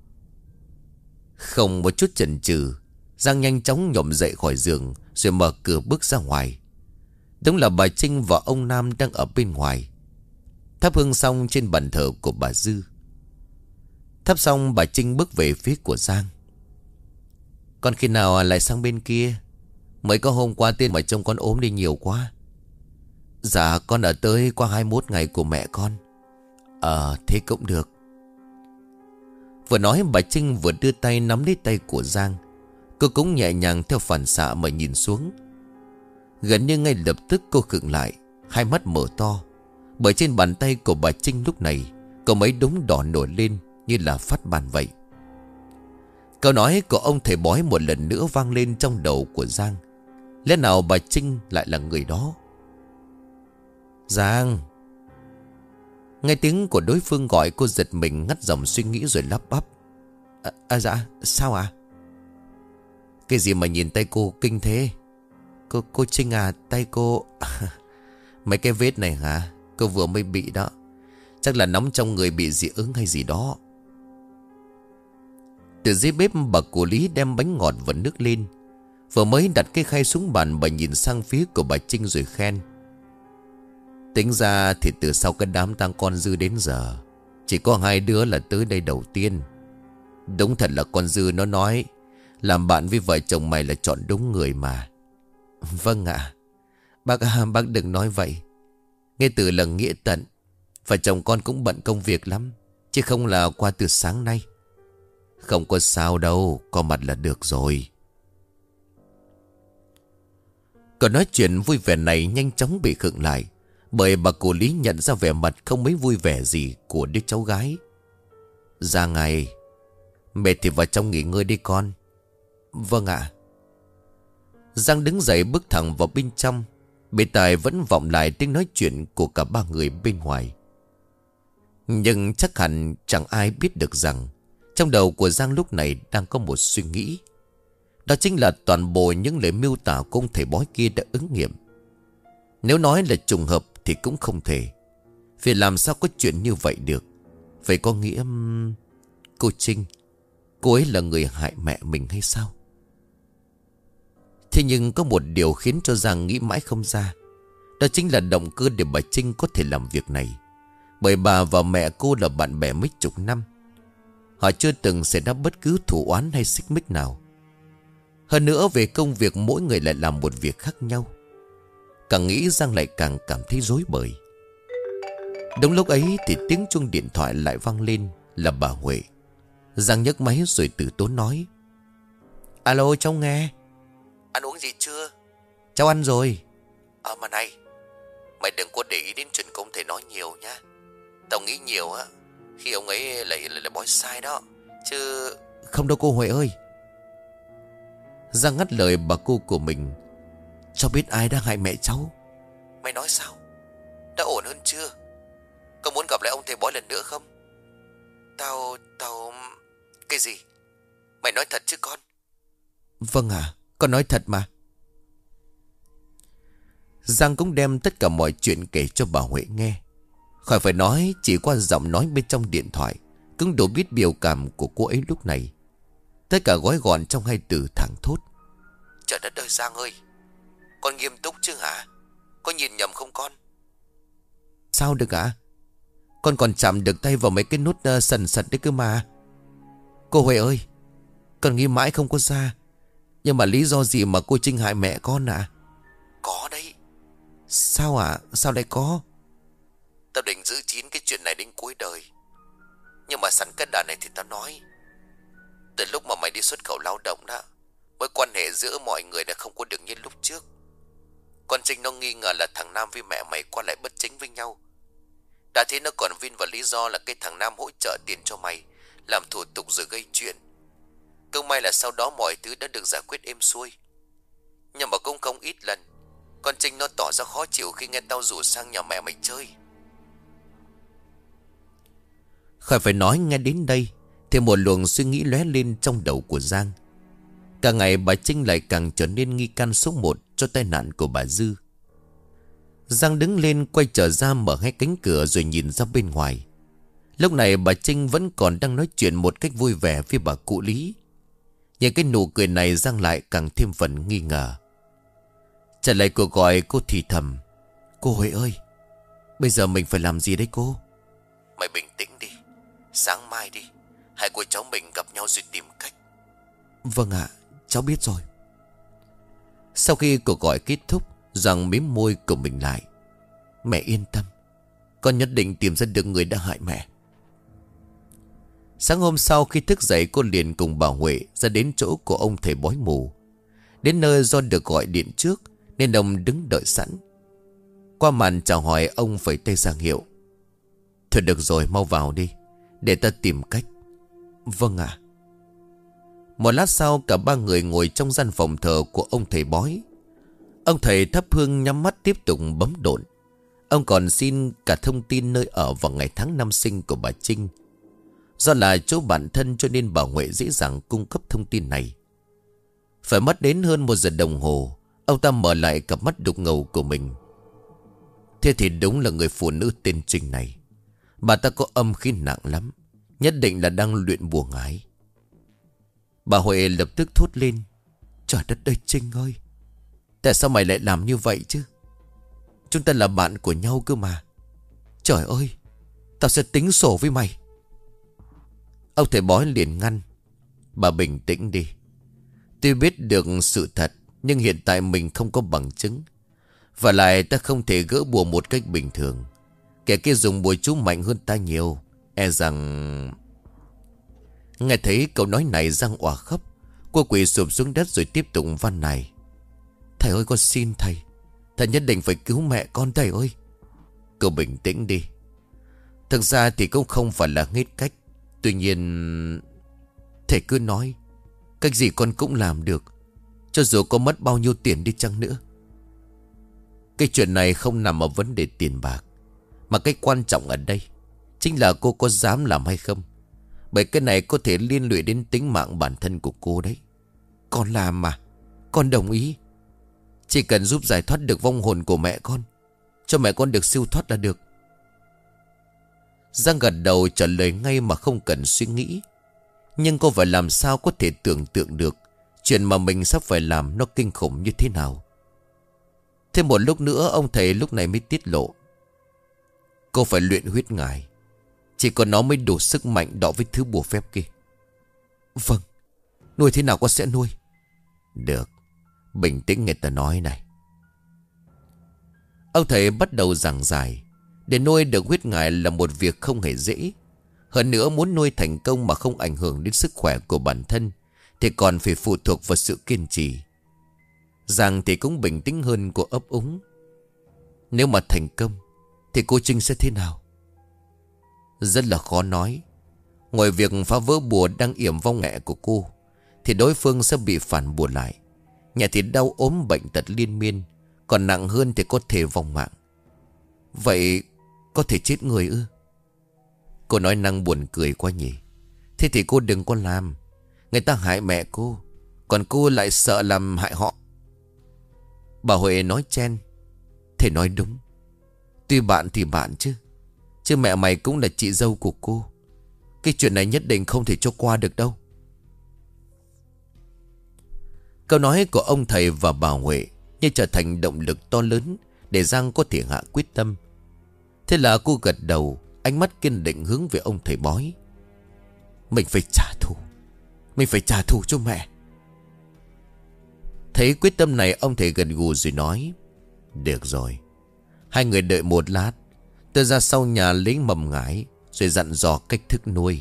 Không một chút chần chừ, Giang nhanh chóng nhổm dậy khỏi giường rồi mở cửa bước ra ngoài. Đúng là bà Trinh và ông Nam đang ở bên ngoài. Thắp hương xong trên bàn thờ của bà Dư. Thắp xong bà Trinh bước về phía của Giang. Con khi nào lại sang bên kia? Mới có hôm qua tiên mà trông con ốm đi nhiều quá. Dạ con ở tới qua 21 ngày của mẹ con. Thế cũng được. Vừa nói bà Trinh vừa đưa tay nắm lấy tay của Giang. Cô cũng nhẹ nhàng theo phản xạ mà nhìn xuống. Gần như ngay lập tức cô khựng lại, hai mắt mở to. Bởi trên bàn tay của bà Trinh lúc này có mấy đốm đỏ nổi lên như là phát ban vậy. Câu nói của ông thầy bói một lần nữa vang lên trong đầu của Giang. Lẽ nào bà Trinh lại là người đó? Giang! Nghe tiếng của đối phương gọi, cô giật mình ngắt dòng suy nghĩ rồi lắp bắp: Dạ sao ạ? Cái gì mà nhìn tay cô kinh thế? Cô Trinh à, tay cô... Mấy cái vết này hả? Cô vừa mới bị đó. Chắc là nóng trong người bị dị ứng hay gì đó. Từ dưới bếp bà cụ Lý đem bánh ngọt và nước lên. Vừa mới đặt cái khay xuống bàn, bà nhìn sang phía của bà Trinh rồi khen: Tính ra thì từ sau cái đám tang con Dư đến giờ chỉ có hai đứa là tới đây đầu tiên. Đúng thật là con Dư nó nói làm bạn với vợ chồng mày là chọn đúng người mà. Vâng ạ. Bác đừng nói vậy. Nghe từ là nghĩa tận. Vợ chồng con cũng bận công việc lắm. chứ không là qua từ sáng nay. Không có sao đâu, có mặt là được rồi. Còn nói chuyện vui vẻ này nhanh chóng bị khựng lại, bởi bà cụ Lý nhận ra vẻ mặt không mấy vui vẻ gì của đứa cháu gái. Ra ngày, mệt thì vào trong nghỉ ngơi đi con. Vâng ạ. Giang đứng dậy bước thẳng vào bên trong. Bên tai vẫn vọng lại tiếng nói chuyện của cả ba người bên ngoài. Nhưng chắc hẳn chẳng ai biết được rằng trong đầu của Giang lúc này đang có một suy nghĩ. Đó chính là toàn bộ những lời miêu tả của ông thầy bói kia đã ứng nghiệm. Nếu nói là trùng hợp thì cũng không thể. Vì làm sao có chuyện như vậy được? Vậy có nghĩa cô Trinh, cô ấy là người hại mẹ mình hay sao? Thế nhưng có một điều khiến cho Giang nghĩ mãi không ra. Đó chính là động cơ để bà Trinh có thể làm việc này. Bởi bà và mẹ cô là bạn bè mấy chục năm. Họ chưa từng xảy ra bất cứ thù oán hay xích mích nào. Hơn nữa về công việc mỗi người lại làm một việc khác nhau. Càng nghĩ Giang lại càng cảm thấy rối bời. Đúng lúc ấy thì tiếng chuông điện thoại lại vang lên, là bà Huệ. Giang nhấc máy rồi từ tốn nói: Alo, cháu nghe. Ăn uống gì chưa? Cháu ăn rồi. Mà này, mày đừng có để ý đến chuyện của ông thầy nói nhiều nhá. Tao nghĩ nhiều á, khi ông ấy lại bói sai đó chứ. Không đâu cô Huệ ơi. Giang ngắt lời bà cô của mình: Cháu biết ai đã hại mẹ cháu. Mày nói sao? Đã ổn hơn chưa? Có muốn gặp lại ông thầy bói lần nữa không? Tao... Cái gì? Mày nói thật chứ con? Vâng ạ, con nói thật mà. Giang cũng đem tất cả mọi chuyện kể cho bà Huệ nghe. Khỏi phải nói, chỉ qua giọng nói bên trong điện thoại cũng đủ biết biểu cảm của cô ấy lúc này. Tất cả gói gọn trong hai từ thẳng thốt: Trời đất ơi Giang ơi, con nghiêm túc chứ hả? Có nhìn nhầm không con? Sao được ạ? Con còn chạm được tay vào mấy cái nút sần sật đấy cơ mà. Cô Huệ ơi, con nghĩ mãi không có ra. Nhưng mà lý do gì mà cô Trinh hại mẹ con ạ? Có đấy. Sao ạ? Sao lại có? Tao định giữ kín cái chuyện này đến cuối đời. Nhưng mà sẵn cái đàn này thì tao nói. Từ lúc mà mày đi xuất khẩu lao động đó, mối quan hệ giữa mọi người đã không có được như lúc trước. Con Trinh nó nghi ngờ là thằng Nam với mẹ mày qua lại bất chính với nhau. Đã thế nó còn vin vào lý do là cái thằng Nam hỗ trợ tiền cho mày làm thủ tục rồi gây chuyện. Cũng may là sau đó mọi thứ đã được giải quyết êm xuôi. Nhưng mà cũng không ít lần con Trinh nó tỏ ra khó chịu khi nghe tao rủ sang nhà mẹ mày chơi. Khỏi phải nói, nghe đến đây thì một luồng suy nghĩ lóe lên trong đầu của Giang. Càng ngày bà Trinh lại càng trở nên nghi can số 1 cho tai nạn của bà Dư. Giang đứng lên quay trở ra mở hai cánh cửa rồi nhìn ra bên ngoài. Lúc này bà Trinh vẫn còn đang nói chuyện một cách vui vẻ với bà cụ Lý. Nhưng cái nụ cười này Giang lại càng thêm phần nghi ngờ. Trả lời cuộc gọi, cô thì thầm: Cô Huệ ơi, bây giờ mình phải làm gì đấy cô? Mày bình tĩnh đi. Sáng mai đi, hai cô cháu mình gặp nhau rồi tìm cách. Vâng ạ, cháu biết rồi. Sau khi cuộc gọi kết thúc, Giang mím môi của mình lại. Mẹ yên tâm, con nhất định tìm ra được người đã hại mẹ. Sáng hôm sau khi thức dậy, cô liền cùng bà Huệ ra đến chỗ của ông thầy bói mù. Đến nơi do được gọi điện trước nên ông đứng đợi sẵn. Qua màn chào hỏi, ông phẩy tay ra hiệu: Thôi được rồi, mau vào đi, để ta tìm cách. Vâng ạ. Một lát sau, cả ba người ngồi trong gian phòng thờ của ông thầy bói. Ông thầy thắp hương nhắm mắt tiếp tục bấm độn. Ông còn xin cả thông tin nơi ở và ngày tháng năm sinh của bà Trinh. Do là chỗ bạn thân cho nên bà Huệ dễ dàng cung cấp thông tin này. Phải mất đến hơn 1 giờ đồng hồ, ông ta mở lại cặp mắt đục ngầu của mình. Thế thì đúng là người phụ nữ tên Trinh này. Bà ta có âm khí nặng lắm, nhất định là đang luyện bùa ngải. Bà Huệ lập tức thốt lên: Trời đất ơi Trinh ơi, tại sao mày lại làm như vậy chứ? Chúng ta là bạn của nhau cơ mà. Trời ơi, tao sẽ tính sổ với mày. Ông thầy bói liền ngăn: Bà bình tĩnh đi. Tuy biết được sự thật, nhưng hiện tại mình không có bằng chứng. Và lại ta không thể gỡ bùa một cách bình thường. Kẻ kia dùng bùa chú mạnh hơn ta nhiều, E rằng... Nghe thấy câu nói này Giang òa khóc. Cô quỳ sụp xuống đất rồi tiếp tục van này: Thầy ơi, con xin thầy, thầy nhất định phải cứu mẹ con thầy ơi. Cậu bình tĩnh đi. Thực ra thì cũng không phải là hết cách. Tuy nhiên thầy cứ nói, cách gì con cũng làm được, cho dù có mất bao nhiêu tiền đi chăng nữa. Cái chuyện này không nằm ở vấn đề tiền bạc, mà cái quan trọng ở đây chính là cô có dám làm hay không. Bởi cái này có thể liên lụy đến tính mạng bản thân của cô đấy. Con làm mà, con đồng ý. Chỉ cần giúp giải thoát được vong hồn của mẹ con, cho mẹ con được siêu thoát là được. Giang gật đầu trả lời ngay mà không cần suy nghĩ. Nhưng cô phải làm sao có thể tưởng tượng được chuyện mà mình sắp phải làm nó kinh khủng như thế nào. Thêm một lúc nữa ông thầy lúc này mới tiết lộ: Cô phải luyện huyết ngải, chỉ có nó mới đủ sức mạnh đọ với thứ bùa phép kia. Vâng, nuôi thế nào con sẽ nuôi. Được, bình tĩnh nghe ta nói này. Ông thầy bắt đầu giảng giải. Để nuôi được huyết ngải là một việc không hề dễ. Hơn nữa muốn nuôi thành công mà không ảnh hưởng đến sức khỏe của bản thân thì còn phải phụ thuộc vào sự kiên trì. Giang thì cũng bình tĩnh hơn, cô ấp úng: Nếu mà thành công thì cô Trinh sẽ thế nào? Rất là khó nói. Ngoài việc phá vỡ bùa đang yểm vong mẹ của cô thì đối phương sẽ bị phản bùa lại. Nhẹ thì đau ốm bệnh tật liên miên, còn nặng hơn thì có thể vong mạng. Vậy có thể chết người ư? Cô nói năng buồn cười quá nhỉ. Thế thì cô đừng có làm. Người ta hại mẹ cô, còn cô lại sợ làm hại họ. Bà Huệ nói chen: Thầy nói đúng. Tuy bạn thì bạn chứ mẹ mày cũng là chị dâu của cô. Cái chuyện này nhất định không thể cho qua được đâu. Câu nói của ông thầy và bà Huệ như trở thành động lực to lớn để Giang có thể hạ quyết tâm. Thế là cô gật đầu, ánh mắt kiên định hướng về ông thầy bói: Mình phải trả thù. Mình phải trả thù cho mẹ. Thấy quyết tâm này, ông thầy gật gù rồi nói: Được rồi, hai người đợi một lát, tôi ra sau nhà lấy mầm ngải rồi dặn dò cách thức nuôi.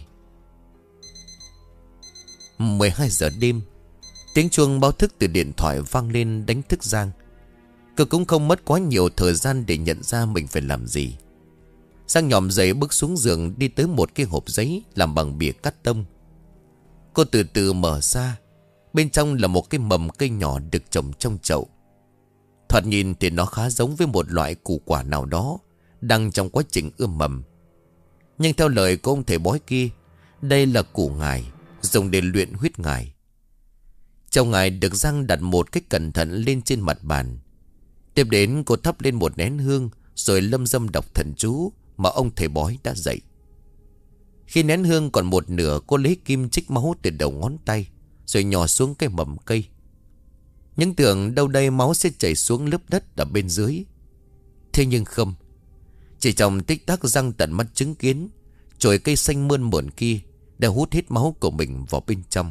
12 giờ đêm, tiếng chuông báo thức từ điện thoại vang lên đánh thức Giang. Cô cũng không mất quá nhiều thời gian để nhận ra mình phải làm gì. Giang nhòm dậy bước xuống giường, đi tới một cái hộp giấy làm bằng bìa cắt tông. Cô từ từ mở ra. Bên trong là một cái mầm cây nhỏ được trồng trong chậu. Thoạt nhìn thì nó khá giống với một loại củ quả nào đó đang trong quá trình ươm mầm. Nhưng theo lời của ông thầy bói kia, đây là củ ngải dùng để luyện huyết ngải. Chậu ngải được Giang đặt một cách cẩn thận lên trên mặt bàn. Tiếp đến cô thắp lên một nén hương rồi lâm dâm đọc thần chú mà ông thầy bói đã dạy. Khi nén hương còn một nửa, cô lấy kim trích máu từ đầu ngón tay rồi nhỏ xuống cái mầm cây. Những tưởng đâu đây máu sẽ chảy xuống lớp đất ở bên dưới. Thế nhưng không. Chỉ trong tích tắc, Giang tận mắt chứng kiến chồi cây xanh mơn mởn kia đã hút hết máu của mình vào bên trong.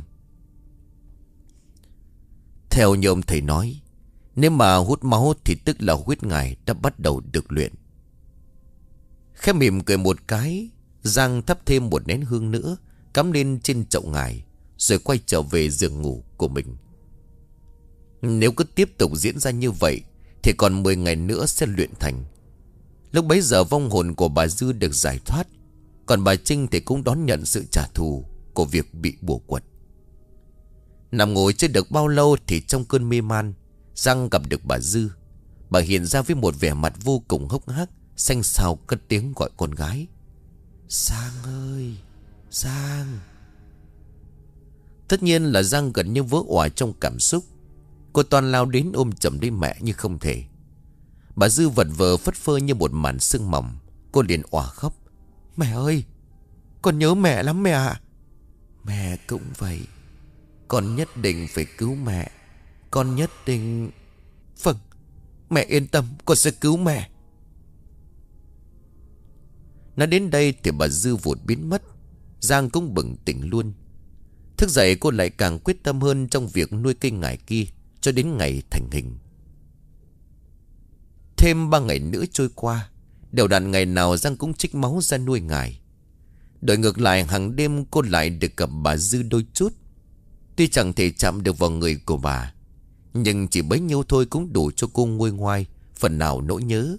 Theo như ông thầy nói, nếu mà hút máu thì tức là huyết ngải đã bắt đầu được luyện. Khẽ mỉm cười một cái, Giang thắp thêm một nén hương nữa cắm lên trên chậu ngải rồi quay trở về giường ngủ của mình. Nếu cứ tiếp tục diễn ra như vậy thì còn 10 ngày nữa sẽ luyện thành. Lúc bấy giờ vong hồn của bà Dư được giải thoát, còn bà Trinh thì cũng đón nhận sự trả thù của việc bị bùa quật. Nằm ngồi chưa được bao lâu thì trong cơn mê man, Giang gặp được bà Dư. Bà hiện ra với một vẻ mặt vô cùng hốc hác, xanh xao cất tiếng gọi con gái: Giang ơi, Giang. Tất nhiên là Giang gần như vỡ òa trong cảm xúc. Cô toàn lao đến ôm chầm lấy mẹ như không thể. Bà Dư vật vờ phất phơ như một màn sương mỏng. Cô liền òa khóc: Mẹ ơi, con nhớ mẹ lắm mẹ ạ. Mẹ cũng vậy. Con nhất định phải cứu mẹ. Con nhất định... Vâng, mẹ yên tâm, con sẽ cứu mẹ. Nói đến đây thì bà Dư vụt biến mất. Giang cũng bừng tỉnh luôn. Thức dậy cô lại càng quyết tâm hơn trong việc nuôi cây ngải kia cho đến ngày thành hình. Thêm 3 ngày nữa trôi qua, đều đặn ngày nào Giang cũng trích máu ra nuôi ngải. Đổi ngược lại, hàng đêm cô lại được gặp bà Dư đôi chút. Tuy chẳng thể chạm được vào người của bà, nhưng chỉ bấy nhiêu thôi cũng đủ cho cô nguôi ngoai phần nào nỗi nhớ.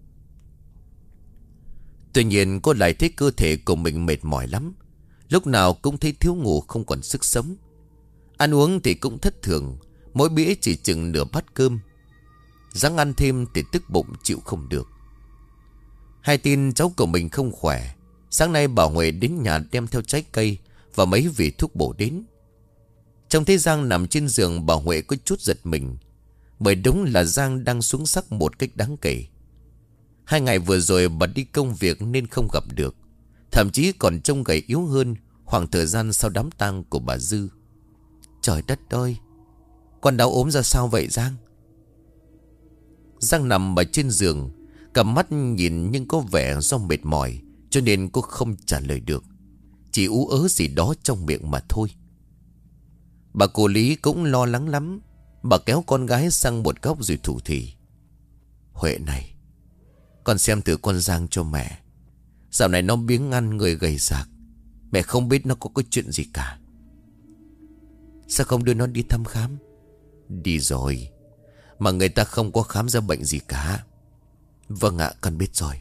Tuy nhiên cô lại thấy cơ thể của mình mệt mỏi lắm. Lúc nào cũng thấy thiếu ngủ, không còn sức sống. Ăn uống thì cũng thất thường, mỗi bữa chỉ chừng nửa bát cơm. Ráng ăn thêm thì tức bụng chịu không được. Hay tin cháu của mình không khỏe, sáng nay bà Huệ đến nhà đem theo trái cây và mấy vị thuốc bổ đến. Trông thấy Giang nằm trên giường, bà Huệ có chút giật mình, bởi đúng là Giang đang xuống sắc một cách đáng kể. 2 ngày vừa rồi bà đi công việc nên không gặp được, thậm chí còn trông gầy yếu hơn khoảng thời gian sau đám tang của bà Dư. Trời đất ơi, con đau ốm ra sao vậy Giang? Giang nằm ở trên giường, cầm mắt nhìn nhưng có vẻ do mệt mỏi cho nên cô không trả lời được, chỉ ú ớ gì đó trong miệng mà thôi. Bà cô Lý cũng lo lắng lắm. Bà kéo con gái sang một góc rồi thủ thỉ: Huệ này, con xem thử con Giang cho mẹ. Dạo này nó biếng ăn, người gầy rạc. Mẹ không biết nó có cái chuyện gì cả. Sao không đưa nó đi thăm khám? Đi rồi, mà người ta không có khám ra bệnh gì cả. Vâng ạ, con biết rồi.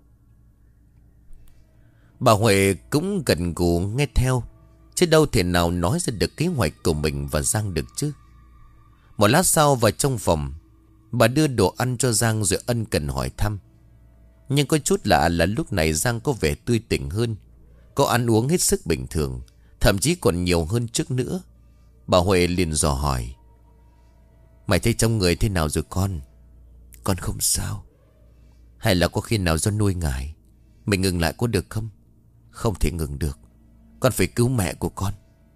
Bà Huệ cũng gật gù nghe theo, chứ đâu thể nào nói ra được kế hoạch của mình và Giang được chứ. Một lát sau vào trong phòng, bà đưa đồ ăn cho Giang rồi ân cần hỏi thăm. Nhưng có chút lạ là lúc này Giang có vẻ tươi tỉnh hơn, có ăn uống hết sức bình thường, thậm chí còn nhiều hơn trước nữa. Bà Huệ liền dò hỏi: Mày thấy trong người thế nào rồi con? Con không sao. Hay là có khi nào do nuôi ngài? Mình ngừng lại có được không? Không thể ngừng được, con phải cứu mẹ của con.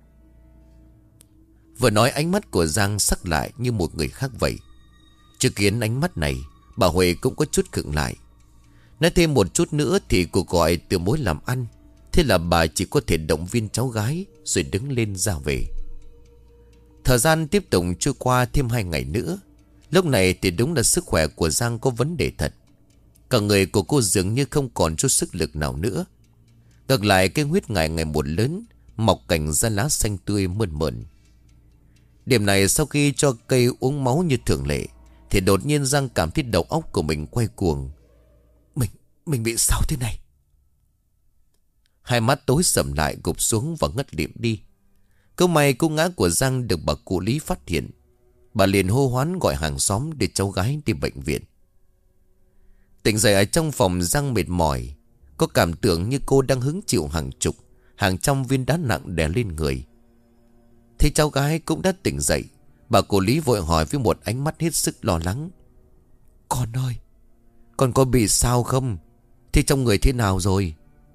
Vừa nói ánh mắt của Giang sắc lại như một người khác vậy. Chứng kiến ánh mắt này, bà Huệ cũng có chút khựng lại. Nói thêm một chút nữa thì cuộc gọi từ mối làm ăn. Thế là bà chỉ có thể động viên cháu gái rồi đứng lên ra về. Thời gian tiếp tục trôi qua thêm 2 ngày nữa. Lúc này thì đúng là sức khỏe của Giang có vấn đề thật. Cả người của cô dường như không còn chút sức lực nào nữa. Ngược lại cái huyết ngải ngày một lớn, mọc cành ra lá xanh tươi mơn mởn. Điểm này sau khi cho cây uống máu như thường lệ, thì đột nhiên Giang cảm thấy đầu óc của mình quay cuồng. Mình bị sao thế này? Hai mắt tối sầm lại, gục xuống và ngất lịm đi. Câu may cú ngã của Giang được bà cụ Lý phát hiện. Bà liền hô hoán gọi hàng xóm để cháu gái đi bệnh viện. Tỉnh dậy ở trong phòng, Giang mệt mỏi, có cảm tưởng như cô đang hứng chịu hàng chục, hàng trăm viên đá nặng đè lên người. Thấy cháu gái cũng đã tỉnh dậy, bà cụ Lý vội hỏi với một ánh mắt hết sức lo lắng: Con ơi, con có bị sao không? Thì trong người thế nào rồi?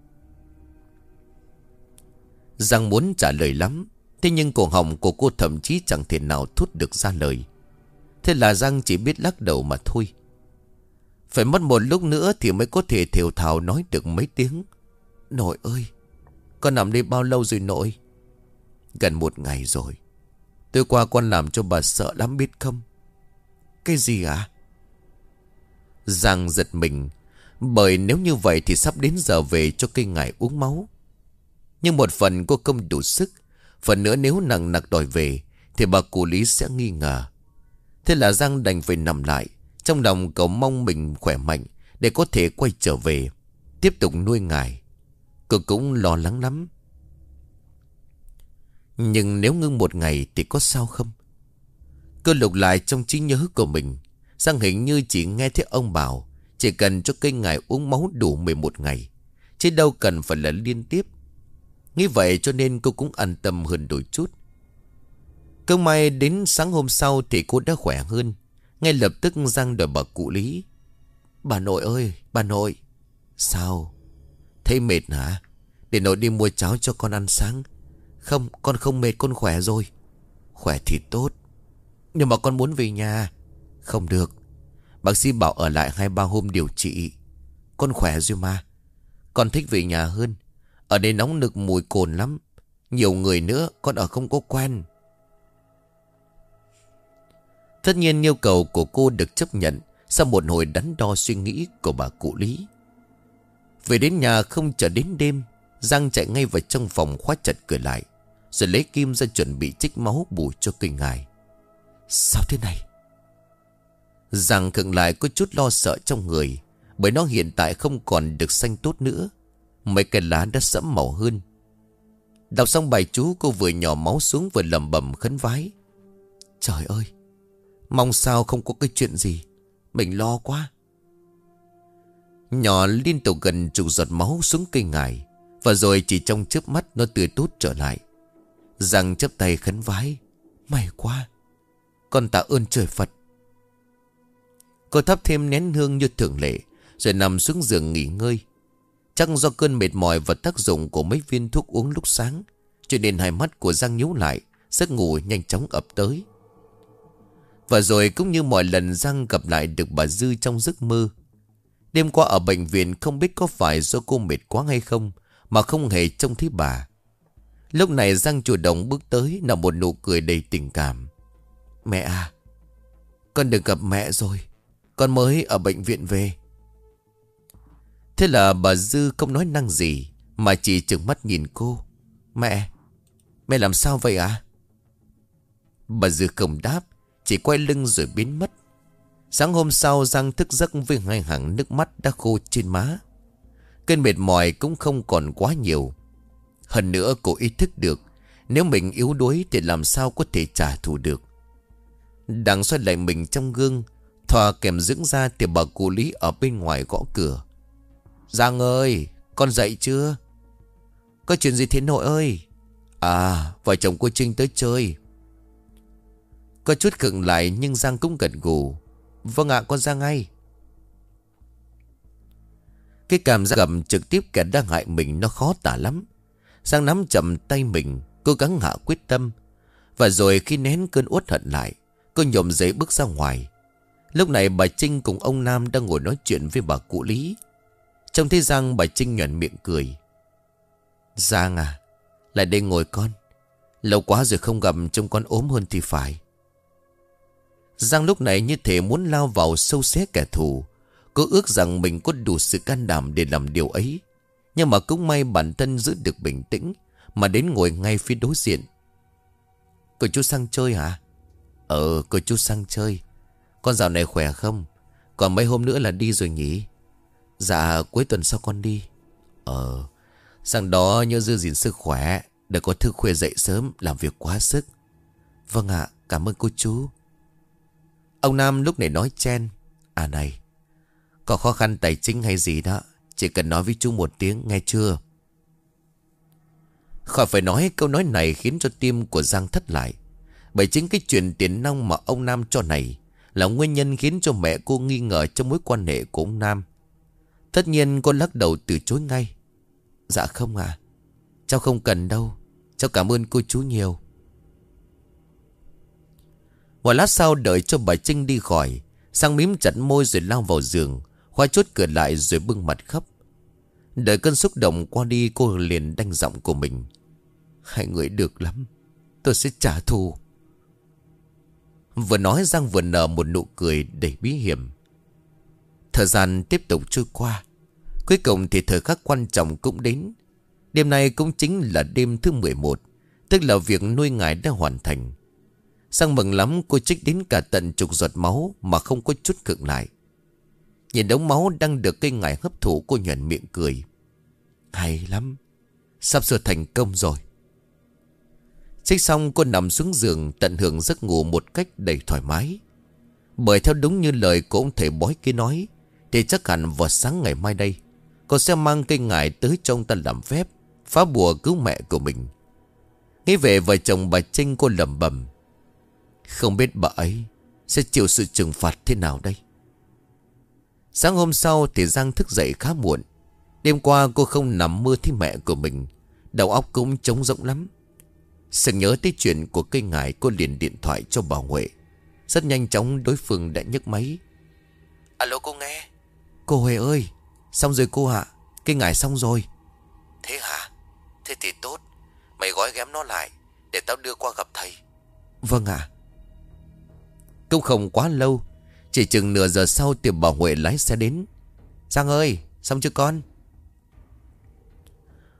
Giang muốn trả lời lắm, thế nhưng cổ họng của cô thậm chí chẳng thể nào thốt được ra lời. Thế là Giang chỉ biết lắc đầu mà thôi. Phải mất một lúc nữa thì mới có thể thều thào nói được mấy tiếng: Nội ơi, con nằm đây bao lâu rồi nội? Gần 1 ngày rồi. Tối qua con làm cho bà sợ lắm biết không? Cái gì ạ? Giang giật mình, bởi nếu như vậy thì sắp đến giờ về cho cây ngải uống máu. Nhưng một phần cô không đủ sức, phần nữa nếu nặng nặc đòi về thì bà cụ Lý sẽ nghi ngờ. Thế là Giang đành phải nằm lại, trong lòng cầu mong mình khỏe mạnh để có thể quay trở về, tiếp tục nuôi ngài. Cô cũng lo lắng lắm. Nhưng nếu ngưng 1 ngày thì có sao không? Cô lục lại trong trí nhớ của mình, Giang hình như chỉ nghe thấy ông bảo chỉ cần cho cây ngải uống máu đủ 11 ngày, chứ đâu cần phải là liên tiếp. Nghĩ vậy cho nên cô cũng an tâm hơn đôi chút. Cơ may đến sáng hôm sau thì cô đã khỏe hơn. Ngay lập tức Giang đòi bà cụ Lý: Bà nội ơi, bà nội. Sao? Thấy mệt hả? Để nội đi mua cháo cho con ăn sáng. Không, con không mệt, con khỏe rồi. Khỏe thì tốt, nhưng mà con muốn về nhà. Không được, bác sĩ bảo ở lại 2-3 hôm điều trị. Con khỏe rồi mà. Con thích về nhà hơn. Ở đây nóng nực mùi cồn lắm, nhiều người nữa, con ở không có quen. Tất nhiên yêu cầu của cô được chấp nhận sau một hồi đắn đo suy nghĩ của bà cụ Lý. Về đến nhà không chờ đến đêm, Giang chạy ngay vào trong phòng khóa chặt cửa lại, rồi lấy kim ra chuẩn bị trích máu bù cho cây ngải. Sao thế này? Giang khựng lại, có chút lo sợ trong người, bởi nó hiện tại không còn được xanh tốt nữa. Mấy cây lá đã sẫm màu hơn. Đọc xong bài chú, cô vừa nhỏ máu xuống vừa lẩm bẩm khấn vái. Trời ơi, mong sao không có cái chuyện gì, mình lo quá. Nhỏ liên tục gần chục giọt máu xuống cây ngải, và rồi chỉ trong chớp mắt nó tươi tốt trở lại. Giang chắp tay khấn vái. May quá, con tạ ơn trời Phật. Cô thắp thêm nén hương như thường lệ, rồi nằm xuống giường nghỉ ngơi. Chắc do cơn mệt mỏi và tác dụng của mấy viên thuốc uống lúc sáng, cho nên hai mắt của Giang nhíu lại, giấc ngủ nhanh chóng ập tới. Và rồi cũng như mọi lần, Giang gặp lại được bà Dư trong giấc mơ. Đêm qua ở bệnh viện, không biết có phải do cô mệt quá hay không mà không hề trông thấy bà. Lúc này Giang chủ động bước tới, nở một nụ cười đầy tình cảm. Mẹ à, con được gặp mẹ rồi, con mới ở bệnh viện về. Thế là bà Dư không nói năng gì, mà chỉ trừng mắt nhìn cô. Mẹ làm sao vậy ạ? Bà Dư không đáp, chỉ quay lưng rồi biến mất. Sáng hôm sau, Giang thức giấc với hai hàng nước mắt đã khô trên má. Cơn mệt mỏi cũng không còn quá nhiều. Hơn nữa cô ý thức được, nếu mình yếu đuối thì làm sao có thể trả thù được. Đang xoay lại mình trong gương, thoa kèm dưỡng da thì bà cụ Lý ở bên ngoài gõ cửa. Giang ơi, con dậy chưa? Có chuyện gì thế nội ơi? À, vợ chồng cô Trinh tới chơi. Có chút khựng lại nhưng Giang cũng gật gù. Vâng ạ, con ra ngay. Cái cảm giác gặp trực tiếp kẻ đang hại mình nó khó tả lắm. Giang nắm chậm tay mình, cố gắng hạ quyết tâm. Và rồi khi nén cơn uất hận lại, cô nhổm dậy bước ra ngoài. Lúc này bà Trinh cùng ông Nam đang ngồi nói chuyện với bà cụ Lý. Trông thấy Giang, bà Trinh nhoẻn miệng cười. Giang à, lại đây ngồi con. Lâu quá rồi không gặp, trông con ốm hơn thì phải. Giang lúc này như thể muốn lao vào sâu xé kẻ thù. Cô ước rằng mình có đủ sự can đảm để làm điều ấy. Nhưng mà cũng may bản thân giữ được bình tĩnh, mà đến ngồi ngay phía đối diện. Cô chú sang chơi hả? Cô chú sang chơi. Con dạo này khỏe không? Còn mấy hôm nữa là đi rồi nhỉ? Dạ cuối tuần sau con đi. Sang đó nhớ giữ gìn sức khỏe, đừng có thức khuya dậy sớm làm việc quá sức. Vâng ạ, cảm ơn cô chú. Ông Nam lúc này nói chen. À này, có khó khăn tài chính hay gì đó, chỉ cần nói với chú một tiếng, nghe chưa? Khỏi phải nói, câu nói này khiến cho tim của Giang thắt lại. Bởi chính cái chuyện tiền nong mà ông Nam cho này là nguyên nhân khiến cho mẹ cô nghi ngờ trong mối quan hệ của ông Nam. Tất nhiên cô lắc đầu từ chối ngay. Dạ không à, cháu không cần đâu, cháu cảm ơn cô chú nhiều. Một lát sau đợi cho bà Trinh đi khỏi, Giang mím chặt môi rồi lao vào giường, khóa chốt cửa lại rồi bưng mặt khóc. Đợi cơn xúc động qua đi, cô liền đanh giọng của mình. Hai người được lắm, tôi sẽ trả thù. Vừa nói Giang vừa nở một nụ cười đầy bí hiểm. Thời gian tiếp tục trôi qua. Cuối cùng thì thời khắc quan trọng cũng đến. Đêm nay cũng chính là đêm thứ 11, tức là việc nuôi ngài đã hoàn thành. Giang mừng lắm, cô trích đến cả tận chục giọt máu mà không có chút khựng lại. Nhìn đống máu đang được cây ngải hấp thụ, cô nhoẻn miệng cười. Hay lắm, sắp sửa thành công rồi. Trích xong cô nằm xuống giường tận hưởng giấc ngủ một cách đầy thoải mái. Bởi theo đúng như lời của ông thầy bói kia nói, thì chắc hẳn vào sáng ngày mai đây cô sẽ mang cây ngải tới cho ông ta làm phép phá bùa cứu mẹ của mình. Nghĩ về vợ chồng bà Trinh, cô lẩm bẩm. Không biết bà ấy sẽ chịu sự trừng phạt thế nào đây. Sáng hôm sau thì Giang thức dậy khá muộn. Đêm qua cô không nằm mơ thấy mẹ của mình, đầu óc cũng trống rỗng lắm. Sực nhớ tới chuyện của cây ngải, cô liền điện thoại cho bà Huệ. Rất nhanh chóng đối phương đã nhấc máy. Alo, cô nghe. Cô Huệ ơi, xong rồi cô ạ, cây ngải xong rồi. Thế hả? Thế thì tốt, mày gói ghém nó lại để tao đưa qua gặp thầy. Vâng ạ. Cũng không quá lâu, chỉ chừng nửa giờ sau thì bà Huệ lái xe đến. Giang ơi, xong chưa con?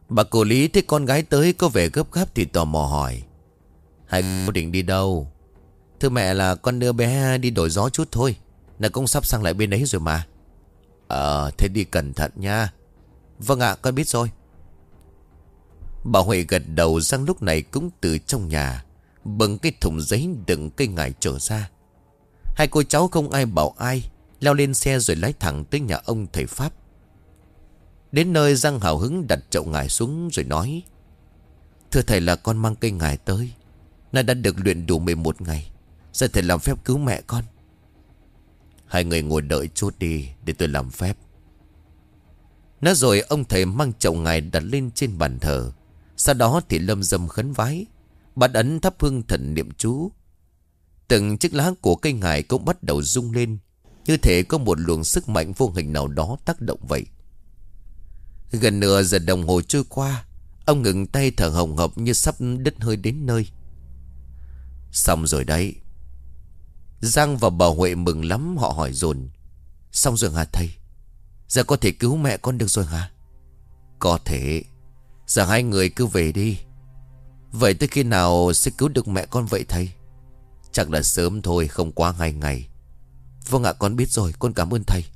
Bà cô Lý thấy con gái tới có vẻ gấp gáp thì tò mò hỏi: Hai cô định đi đâu? Thưa mẹ là con đưa bé đi đổi gió chút thôi. Nó cũng sắp sang lại bên ấy rồi mà. Thế đi cẩn thận nha. Vâng ạ, con biết rồi. Bà Huệ gật đầu. Giang lúc này cũng từ trong nhà bưng cái thùng giấy đựng cây ngải trở ra. Hai cô cháu không ai bảo ai, leo lên xe rồi lái thẳng tới nhà ông thầy Pháp. Đến nơi Giang hào hứng đặt chậu ngải xuống rồi nói: Thưa thầy là con mang cây ngải tới. Nó đã được luyện đủ 11 ngày. Giờ thầy làm phép cứu mẹ con. Hai người ngồi đợi chút đi để tôi làm phép. Nói rồi ông thầy mang chậu ngải đặt lên trên bàn thờ. Sau đó thì lâm dâm khấn vái, bát ấn thắp hương thần niệm chú. Từng chiếc lá của cây ngải cũng bắt đầu rung lên, như thể có một luồng sức mạnh vô hình nào đó tác động vậy. Gần nửa giờ đồng hồ trôi qua, ông ngừng tay thở hồng hộc như sắp đứt hơi đến nơi. Xong rồi đấy. Giang và bà Huệ mừng lắm. Họ hỏi dồn: Xong rồi hả thầy? Giờ có thể cứu mẹ con được rồi hả? Có thể. Giờ hai người cứ về đi. Vậy tới khi nào sẽ cứu được mẹ con vậy thầy? Chắc là sớm thôi, không quá 2 ngày. Vâng ạ, con biết rồi, con cảm ơn thầy.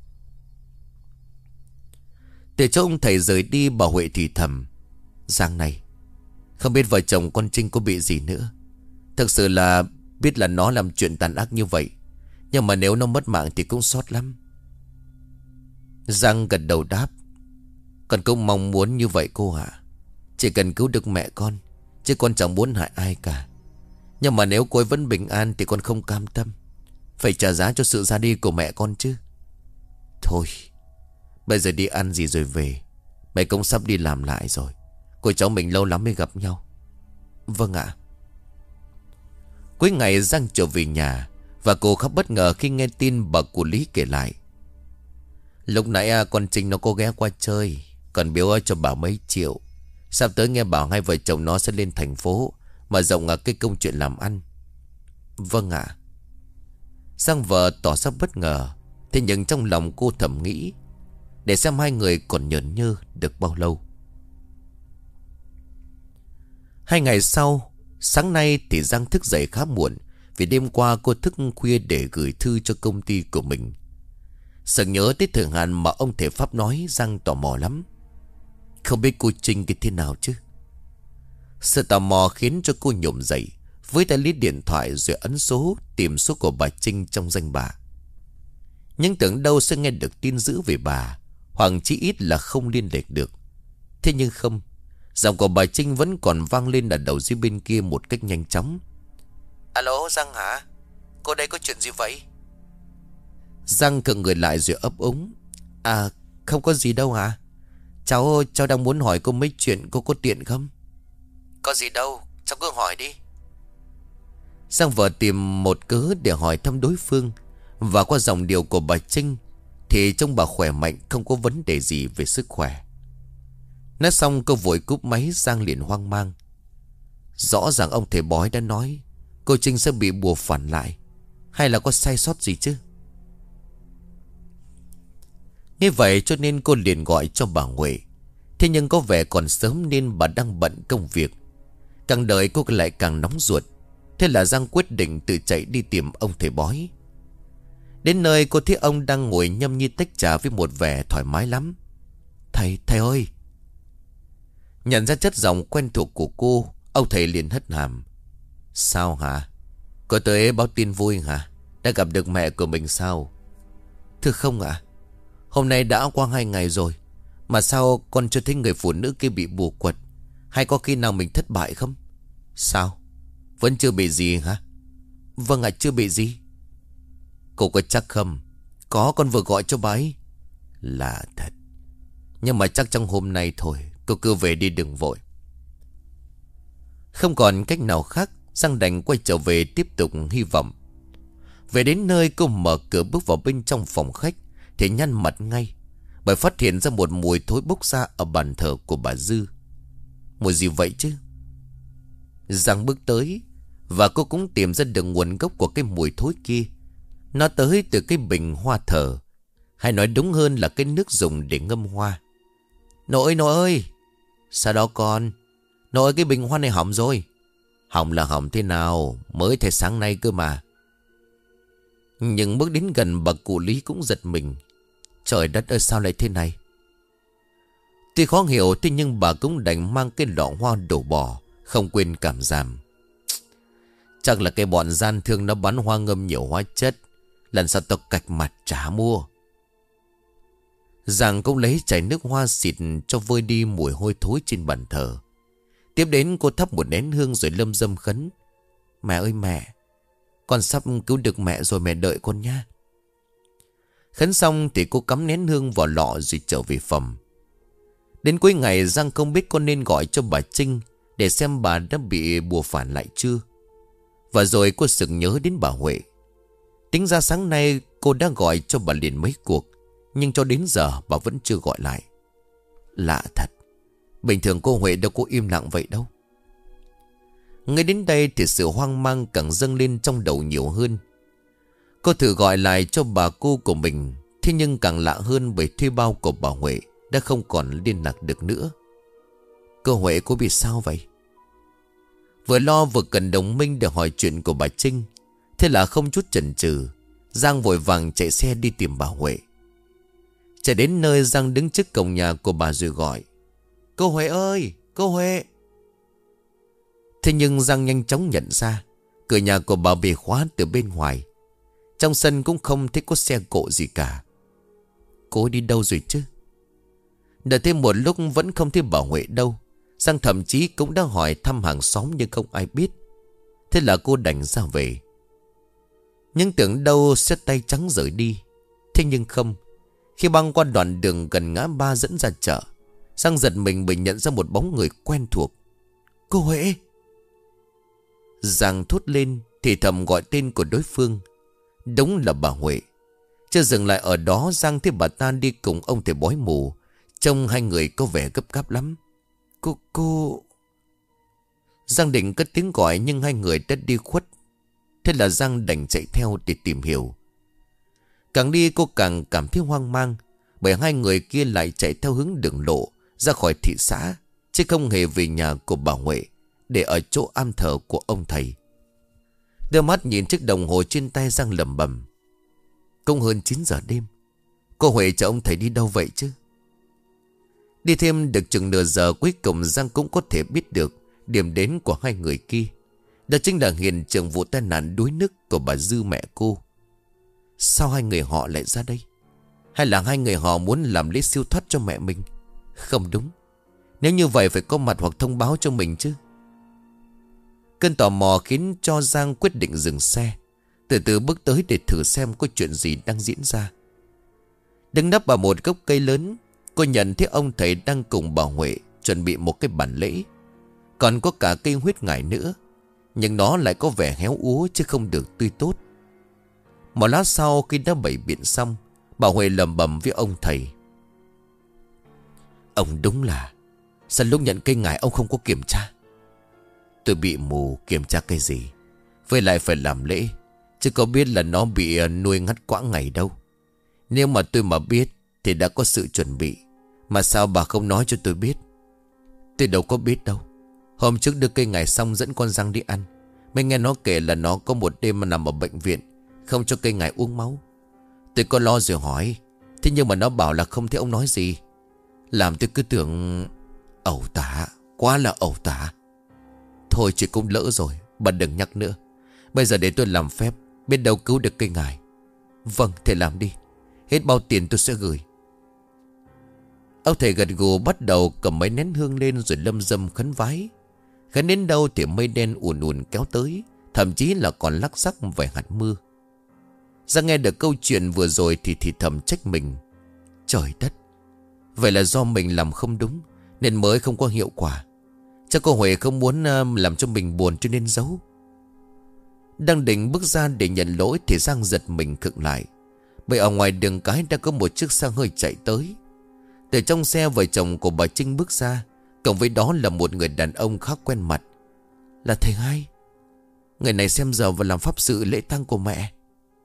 Để cho ông thầy rời đi, bà Huệ thì thầm: Giang này, không biết vợ chồng con Trinh có bị gì nữa. Thực sự là biết là nó làm chuyện tàn ác như vậy, nhưng mà nếu nó mất mạng thì cũng xót lắm. Giang gật đầu đáp: Con cũng mong muốn như vậy cô ạ. Chỉ cần cứu được mẹ con, chứ con chẳng muốn hại ai cả. Nhưng mà nếu cô ấy vẫn bình an thì con không cam tâm. Phải trả giá cho sự ra đi của mẹ con chứ. Thôi, bây giờ đi ăn gì rồi về. Mẹ cũng sắp đi làm lại rồi. Cô cháu mình lâu lắm mới gặp nhau. Vâng ạ. Cuối ngày Giang trở về nhà, và cô khá bất ngờ khi nghe tin bà cụ Lý kể lại. Lúc nãy con Trinh nó có ghé qua chơi, còn biếu cho bà mấy triệu. Sắp tới nghe bảo hai vợ chồng nó sẽ lên thành phố mở rộng cái công chuyện làm ăn. Vâng ạ. Giang vợ tỏ ra bất ngờ. Thế nhưng trong lòng cô thầm nghĩ, để xem hai người còn nhởn nhơ được bao lâu. 2 ngày sau, sáng nay thì Giang thức dậy khá muộn, vì đêm qua cô thức khuya để gửi thư cho công ty của mình. Sợ nhớ tới thời hạn mà ông thầy Pháp nói, Giang tò mò lắm. Không biết cô Trinh cái thế nào chứ. Sự tò mò khiến cho cô nhổm dậy, với tay lấy điện thoại rồi ấn số tìm số của bà Trinh trong danh bạ. Nhưng tưởng đâu sẽ nghe được tin dữ về bà, hoặc chí ít là không liên lạc được. Thế nhưng không, giọng của bà Trinh vẫn còn vang lên ở đầu dưới bên kia một cách nhanh chóng. Alo, Giang hả? Cô đây có chuyện gì vậy? Giang khựng người lại rồi ấp úng. Không có gì đâu hả? Cháu đang muốn hỏi cô mấy chuyện, cô có tiện không? Có gì đâu, cháu cứ hỏi đi. Giang vợ tìm một cớ để hỏi thăm đối phương, và qua giọng điệu của bà Trinh thì trông bà khỏe mạnh, không có vấn đề gì về sức khỏe. Nói xong cô vội cúp máy. Giang liền hoang mang. Rõ ràng ông thầy bói đã nói cô Trinh sẽ bị bùa phản lại, hay là có sai sót gì chứ? Như vậy cho nên cô liền gọi cho bà Huệ. Thế nhưng có vẻ còn sớm nên bà đang bận công việc. Càng đợi cô lại càng nóng ruột. Thế là Giang quyết định tự chạy đi tìm ông thầy bói. Đến nơi cô thấy ông đang ngồi nhâm nhi tách trà với một vẻ thoải mái lắm. Thầy ơi! Nhận ra chất giọng quen thuộc của cô, ông thầy liền hất hàm. Sao hả? Cô tới báo tin vui hả? Đã gặp được mẹ của mình sao? Thưa không ạ. Hôm nay đã qua 2 ngày rồi, mà sao con chưa thấy người phụ nữ kia bị bùa quật? Hay có khi nào mình thất bại không? Sao? Vẫn chưa bị gì hả? Vâng ạ, chưa bị gì. Cô có chắc không? Có, con vừa gọi cho bà ấy. Lạ thật. Nhưng mà chắc trong hôm nay thôi. Cô cứ về đi, đừng vội. Không còn cách nào khác, Giang đành quay trở về tiếp tục hy vọng. Về đến nơi, cô mở cửa bước vào bên trong phòng khách thì nhăn mặt ngay, bởi phát hiện ra một mùi thối bốc ra ở bàn thờ của bà Dư. Mùi gì vậy chứ? Giang bước tới, và cô cũng tìm ra được nguồn gốc của cái mùi thối kia. Nó tới từ cái bình hoa thờ, hay nói đúng hơn là cái nước dùng để ngâm hoa. Nội ơi! Sao đó con? Nội cái bình hoa này hỏng rồi. Hỏng là hỏng thế nào? Mới thấy sáng nay cơ mà. Nhưng bước đến gần bà cụ Lý cũng giật mình. Trời đất ơi sao lại thế này? Tuy khó hiểu thế nhưng bà cũng đành mang cái lọ hoa đổ bỏ, không quên cảm giảm. Chắc là cái bọn gian thương nó bắn hoa ngâm nhiều hóa chất. Lần sau tao cạch mặt trả mua. Giang cũng lấy chai nước hoa xịt cho vơi đi mùi hôi thối trên bàn thờ. Tiếp đến cô thắp một nén hương rồi lâm dâm khấn. Mẹ ơi mẹ, con sắp cứu được mẹ rồi, mẹ đợi con nha. Khấn xong thì cô cắm nén hương vào lọ rồi trở về phòng. Đến cuối ngày Giang không biết con nên gọi cho bà Trinh để xem bà đã bị bùa phản lại chưa. Và rồi cô sực nhớ đến bà Huệ. Tính ra sáng nay cô đã gọi cho bà liền mấy cuộc, nhưng cho đến giờ bà vẫn chưa gọi lại. Lạ thật, bình thường cô Huệ đâu có im lặng vậy đâu. Ngay đến đây thì sự hoang mang càng dâng lên trong đầu nhiều hơn. Cô thử gọi lại cho bà cô của mình, thế nhưng càng lạ hơn bởi thuê bao của bà Huệ đã không còn liên lạc được nữa. Cô Huệ cô bị sao vậy? Vừa lo vừa cần đồng minh để hỏi chuyện của bà Trinh. Thế là không chút chần chừ, Giang vội vàng chạy xe đi tìm bà Huệ. Chạy đến nơi Giang đứng trước cổng nhà của bà rồi gọi. Cô Huệ ơi, cô Huệ. Thế nhưng Giang nhanh chóng nhận ra cửa nhà của bà bị khóa từ bên ngoài. Trong sân cũng không thấy có xe cộ gì cả. Cô đi đâu rồi chứ? Đợi thêm một lúc vẫn không thấy bà Huệ đâu. Giang thậm chí cũng đã hỏi thăm hàng xóm nhưng không ai biết. Thế là cô đành ra về. Nhưng tưởng đâu sẽ tay trắng rời đi. Thế nhưng không. Khi băng qua đoạn đường gần ngã ba dẫn ra chợ, Giang giật mình bởi nhận ra một bóng người quen thuộc. Cô Huệ. Giang thốt lên thì thầm gọi tên của đối phương. Đúng là bà Huệ. Chưa dừng lại ở đó, Giang thấy bà ta đi cùng ông thầy bói mù. Trông hai người có vẻ gấp gáp lắm. Cô... Giang định cất tiếng gọi nhưng hai người đã đi khuất. Thế là Giang đành chạy theo để tìm hiểu. Càng đi cô càng cảm thấy hoang mang, bởi hai người kia lại chạy theo hướng đường lộ ra khỏi thị xã, chứ không hề về nhà của bà Huệ để ở chỗ am thờ của ông thầy. Đưa mắt nhìn chiếc đồng hồ trên tay, Giang lẩm bẩm. Cũng hơn 9 giờ đêm. Cô Huệ chở ông thầy đi đâu vậy chứ? Đi thêm được chừng nửa giờ, cuối cùng Giang cũng có thể biết được điểm đến của hai người kia. Đó chính là hiện trường vụ tai nạn đuối nước của bà Dư mẹ cô. Sao hai người họ lại ra đây? Hay là hai người họ muốn làm lễ siêu thoát cho mẹ mình? Không đúng. Nếu như vậy phải có mặt hoặc thông báo cho mình chứ. Cơn tò mò khiến cho Giang quyết định dừng xe, từ từ bước tới để thử xem có chuyện gì đang diễn ra. Đứng nấp vào một gốc cây lớn, cô nhận thấy ông thầy đang cùng bà Huệ chuẩn bị một cái bàn lễ. Còn có cả cây huyết ngải nữa, nhưng nó lại có vẻ héo úa chứ không được tươi tốt. Một lát sau khi đã bày biện xong, bà Huệ lẩm bẩm với ông thầy. Ông đúng là, sao lúc nhận cây ngải ông không có kiểm tra? Tôi bị mù, kiểm tra cái gì? Với lại phải làm lễ, chứ có biết là nó bị nuôi ngắt quãng ngày đâu. Nếu mà tôi mà biết thì đã có sự chuẩn bị. Mà sao bà không nói cho tôi biết? Tôi đâu có biết đâu. Hôm trước đưa cây ngải xong dẫn con Giang đi ăn, mới nghe nó kể là nó có một đêm mà nằm ở bệnh viện, không cho cây ngải uống máu. Tôi có lo rồi hỏi, thế nhưng mà nó bảo là không thấy ông nói gì. Làm tôi cứ tưởng ẩu tả, quá là ẩu tả. Thôi chị cũng lỡ rồi, bà đừng nhắc nữa. Bây giờ để tôi làm phép, biết đâu cứu được cây ngải. Vâng, thầy làm đi. Hết bao tiền tôi sẽ gửi. Ông thầy gật gù bắt đầu cầm mấy nén hương lên rồi lâm dâm khấn vái. Khấn đến đâu thì mây đen ùn ùn kéo tới, thậm chí là còn lắc xắc vài hạt mưa. Giang nghe được câu chuyện vừa rồi thì thầm trách mình. Trời đất, vậy là do mình làm không đúng nên mới không có hiệu quả. Chắc cô Huệ không muốn làm cho mình buồn cho nên giấu. Đang định bước ra để nhận lỗi thì Giang giật mình khựng lại, bởi ở ngoài đường cái đã có một chiếc xe hơi chạy tới. Từ trong xe vợ chồng của bà Trinh bước ra, cộng với đó là một người đàn ông khá quen mặt. Là thầy Hai. Người này xem giờ và làm pháp sự lễ tang của mẹ.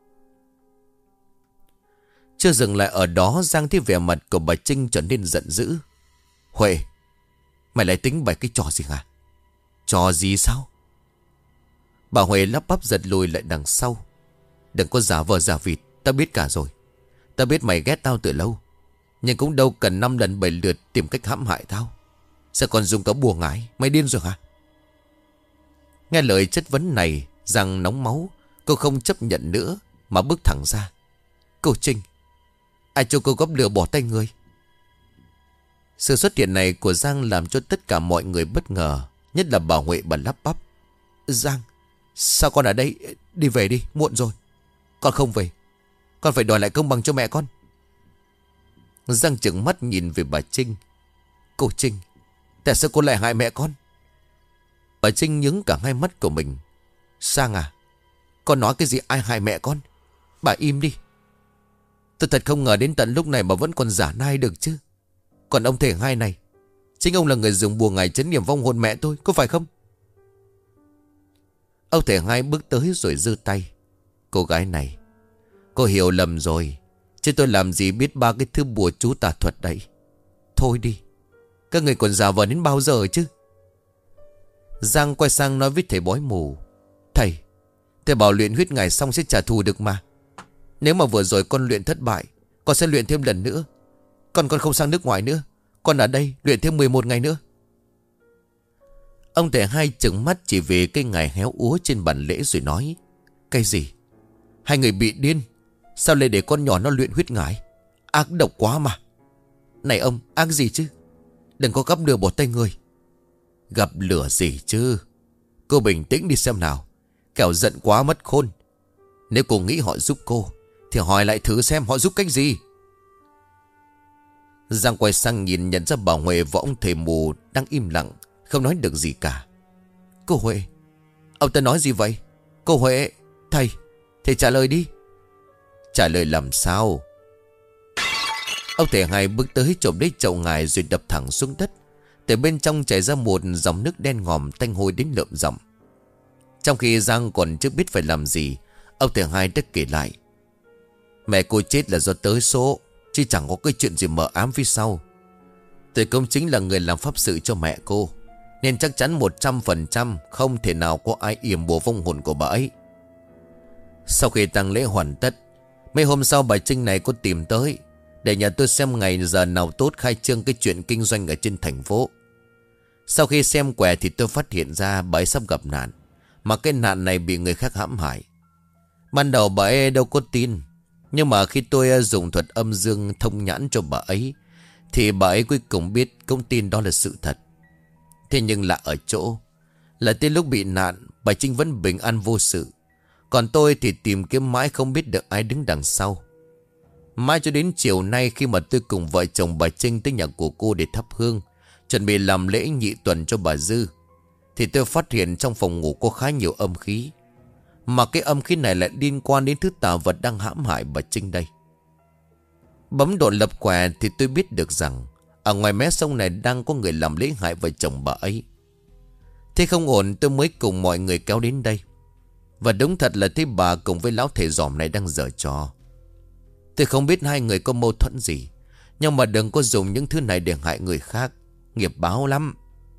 Chưa dừng lại ở đó, Giang thấy vẻ mặt của bà Trinh trở nên giận dữ. Huệ, Mày lại tính bày cái trò gì hả? Trò gì sao? Bà Huệ lắp bắp giật lùi lại đằng sau. Đừng có giả vờ giả vịt. Tao biết cả rồi. Tao biết mày ghét tao từ lâu. Nhưng cũng đâu cần 5 lần 7 lượt tìm cách hãm hại tao. Sao còn dùng cả bùa ngải? Mày điên rồi hả? Nghe lời chất vấn này, Giang nóng máu. Cô không chấp nhận nữa mà bước thẳng ra. Cô Trinh, ai cho cô góp lửa bỏ tay người? Sự xuất hiện này của Giang làm cho tất cả mọi người bất ngờ. Nhất là bà Huệ, bà lắp bắp. Giang, sao con ở đây? Đi về đi, muộn rồi. Con không về. Con phải đòi lại công bằng cho mẹ con. Giang trừng mắt nhìn về bà Trinh. Cô Trinh, tại sao cô lại hại mẹ con? Bà Trinh nhướng cả hai mắt của mình. Giang à, con nói cái gì ai hại mẹ con? Bà im đi. Tôi thật không ngờ đến tận lúc này mà vẫn còn giả nai được chứ. Còn ông Thể Hai này, chính ông là người dùng bùa ngải trấn yểm vong hồn mẹ tôi, có phải không? Ông Thể Hai bước tới rồi giơ tay. Cô gái này, cô hiểu lầm rồi. Chứ tôi làm gì biết ba cái thứ bùa chú tà thuật đấy. Thôi đi, các người còn giả vờ đến bao giờ chứ? Giang quay sang nói với thầy bói mù. Thầy bảo luyện huyết ngải xong sẽ trả thù được mà. Nếu mà vừa rồi con luyện thất bại, con sẽ luyện thêm lần nữa. Con không sang nước ngoài nữa. Con ở đây luyện thêm 11 ngày nữa. Ông Thể Hai trừng mắt chỉ vì cây ngải héo úa trên bàn lễ rồi nói. Cái gì? Hai người bị điên. Sao lại để con nhỏ nó luyện huyết ngải? Ác độc quá mà. Này ông, ác gì chứ? Đừng có gắp lửa bỏ tay người. Gặp lửa gì chứ? Cô bình tĩnh đi xem nào. Kẻo giận quá mất khôn. Nếu cô nghĩ họ giúp cô thì hỏi lại thử xem họ giúp cách gì. Giang quay sang nhìn nhận ra bà Huệ và ông thầy mù đang im lặng, không nói được gì cả. Cô Huệ, ông ta nói gì vậy? Cô Huệ, thầy trả lời đi. Trả lời làm sao? Ông thầy Hai bước tới trộm lấy chậu ngải rồi đập thẳng xuống đất. Từ bên trong chảy ra một dòng nước đen ngòm tanh hôi đến lợm giọng. Trong khi Giang còn chưa biết phải làm gì, ông thầy Hai đã kể lại. Mẹ cô chết là do tới số, chứ chẳng có cái chuyện gì mờ ám phía sau. Tôi cũng chính là người làm pháp sự cho mẹ cô, nên chắc chắn 100% không thể nào có ai yểm bùa vong hồn của bà ấy. Sau khi tang lễ hoàn tất, mấy hôm sau bà Trinh này có tìm tới để nhà tôi xem ngày giờ nào tốt khai trương cái chuyện kinh doanh ở trên thành phố. Sau khi xem quẻ thì tôi phát hiện ra bà ấy sắp gặp nạn, mà cái nạn này bị người khác hãm hại. Ban đầu bà ấy đâu có tin, nhưng mà khi tôi dùng thuật âm dương thông nhãn cho bà ấy thì bà ấy cuối cùng biết, cũng tin đó là sự thật. Thế nhưng lạ ở chỗ là tới lúc bị nạn, bà Trinh vẫn bình an vô sự. Còn tôi thì tìm kiếm mãi không biết được ai đứng đằng sau. Mãi cho đến chiều nay, khi mà tôi cùng vợ chồng bà Trinh tới nhà của cô để thắp hương, chuẩn bị làm lễ nhị tuần cho bà Dư, thì tôi phát hiện trong phòng ngủ có khá nhiều âm khí. Mà cái âm khí này lại liên quan đến thứ tà vật đang hãm hại bà Trinh đây. Bấm độn lập quẻ thì tôi biết được rằng ở ngoài mé sông này đang có người làm lễ hại vợ chồng bà ấy. Thế không ổn, tôi mới cùng mọi người kéo đến đây. Và đúng thật là thấy bà cùng với lão thầy giòm này đang giở trò. Tôi không biết hai người có mâu thuẫn gì, nhưng mà đừng có dùng những thứ này để hại người khác. Nghiệp báo lắm.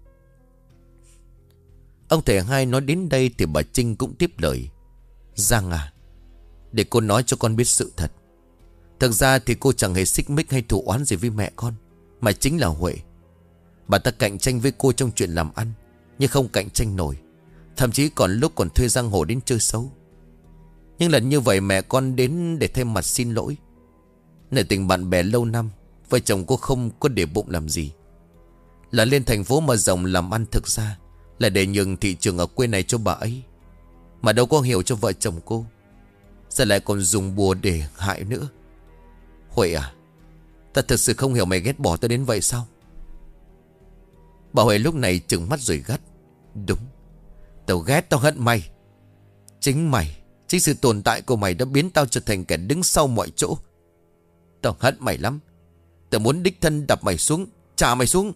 Ông thầy Hai nói đến đây thì bà Trinh cũng tiếp lời. Giang à, để cô nói cho con biết sự thật. Thực ra thì cô chẳng hề xích mích hay thù oán gì với mẹ con, mà chính là Huệ. Bà ta cạnh tranh với cô trong chuyện làm ăn, nhưng không cạnh tranh nổi. Thậm chí còn lúc còn thuê giang hồ đến chơi xấu. Nhưng lần như vậy mẹ con đến để thay mặt xin lỗi. Nể tình bạn bè lâu năm, vợ chồng cô không có để bụng làm gì. Là lên thành phố mà rộng làm ăn, thực ra là để nhường thị trường ở quê này cho bà ấy, mà đâu có hiểu cho vợ chồng cô. Giờ lại còn dùng bùa để hại nữa. Huệ à, ta thật sự không hiểu mày ghét bỏ tôi đến vậy sao? Bà Huệ lúc này trừng mắt rồi gắt. Đúng, tao ghét, tao hận mày. Chính sự tồn tại của mày đã biến tao trở thành kẻ đứng sau mọi chỗ. Tao hận mày lắm. Tao muốn đích thân đập mày xuống, trả mày xuống.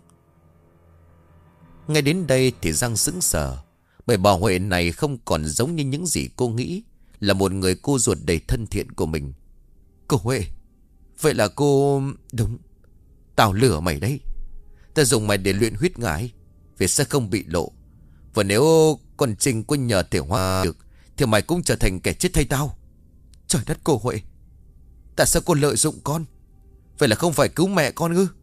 Ngay đến đây thì Giang sững sờ, bởi bà Huệ này không còn giống như những gì cô nghĩ, là một người cô ruột đầy thân thiện của mình. Cô Huệ, vậy là cô... Đúng, tao lừa mày đấy. Ta dùng mày để luyện huyết ngải, vì sẽ không bị lộ. Và nếu con Trinh có nhờ thể hóa được, thì mày cũng trở thành kẻ chết thay tao. Trời đất cô Huệ, tại sao cô lợi dụng con? Vậy là không phải cứu mẹ con ư?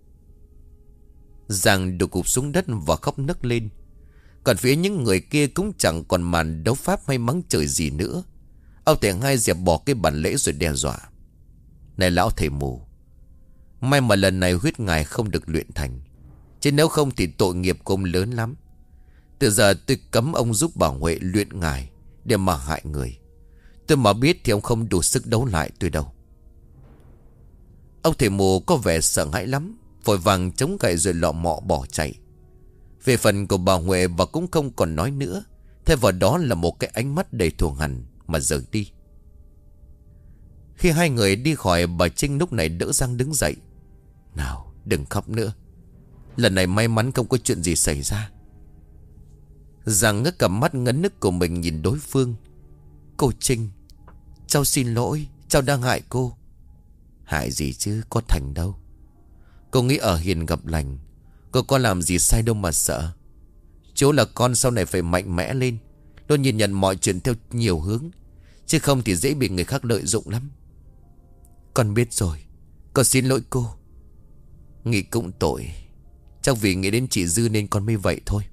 Giang đổ gục xuống đất và khóc nấc lên. Còn phía những người kia cũng chẳng còn màn đấu pháp hay mắng trời gì nữa. Ông thầy hai dẹp bỏ cái bản lễ rồi đe dọa. Này lão thầy mù, may mà lần này huyết ngài không được luyện thành, chứ nếu không thì tội nghiệp của ông lớn lắm. Từ giờ tôi cấm ông giúp bà Huệ luyện ngài để mà hại người. Tôi mà biết thì ông không đủ sức đấu lại tôi đâu. Ông thầy mù có vẻ sợ hãi lắm, vội vàng chống gậy rồi lọ mọ bỏ chạy. Về phần của bà Huệ, bà cũng không còn nói nữa. Thay vào đó là một cái ánh mắt đầy thù hằn mà rời đi. Khi hai người đi khỏi, bà Trinh lúc này đỡ Giang đứng dậy. Nào đừng khóc nữa, lần này may mắn không có chuyện gì xảy ra. Giang ngước cặp mắt ngấn nức của mình nhìn đối phương. Cô Trinh, cháu xin lỗi, cháu đang hại cô. Hại gì chứ, có thành đâu. Cô nghĩ ở hiền gặp lành, cô có làm gì sai đâu mà sợ. Chú là con sau này phải mạnh mẽ lên, luôn nhìn nhận mọi chuyện theo nhiều hướng, chứ không thì dễ bị người khác lợi dụng lắm. Con biết rồi, con xin lỗi cô. Nghĩ cũng tội, chắc vì nghĩ đến chị Dư nên con mới vậy thôi.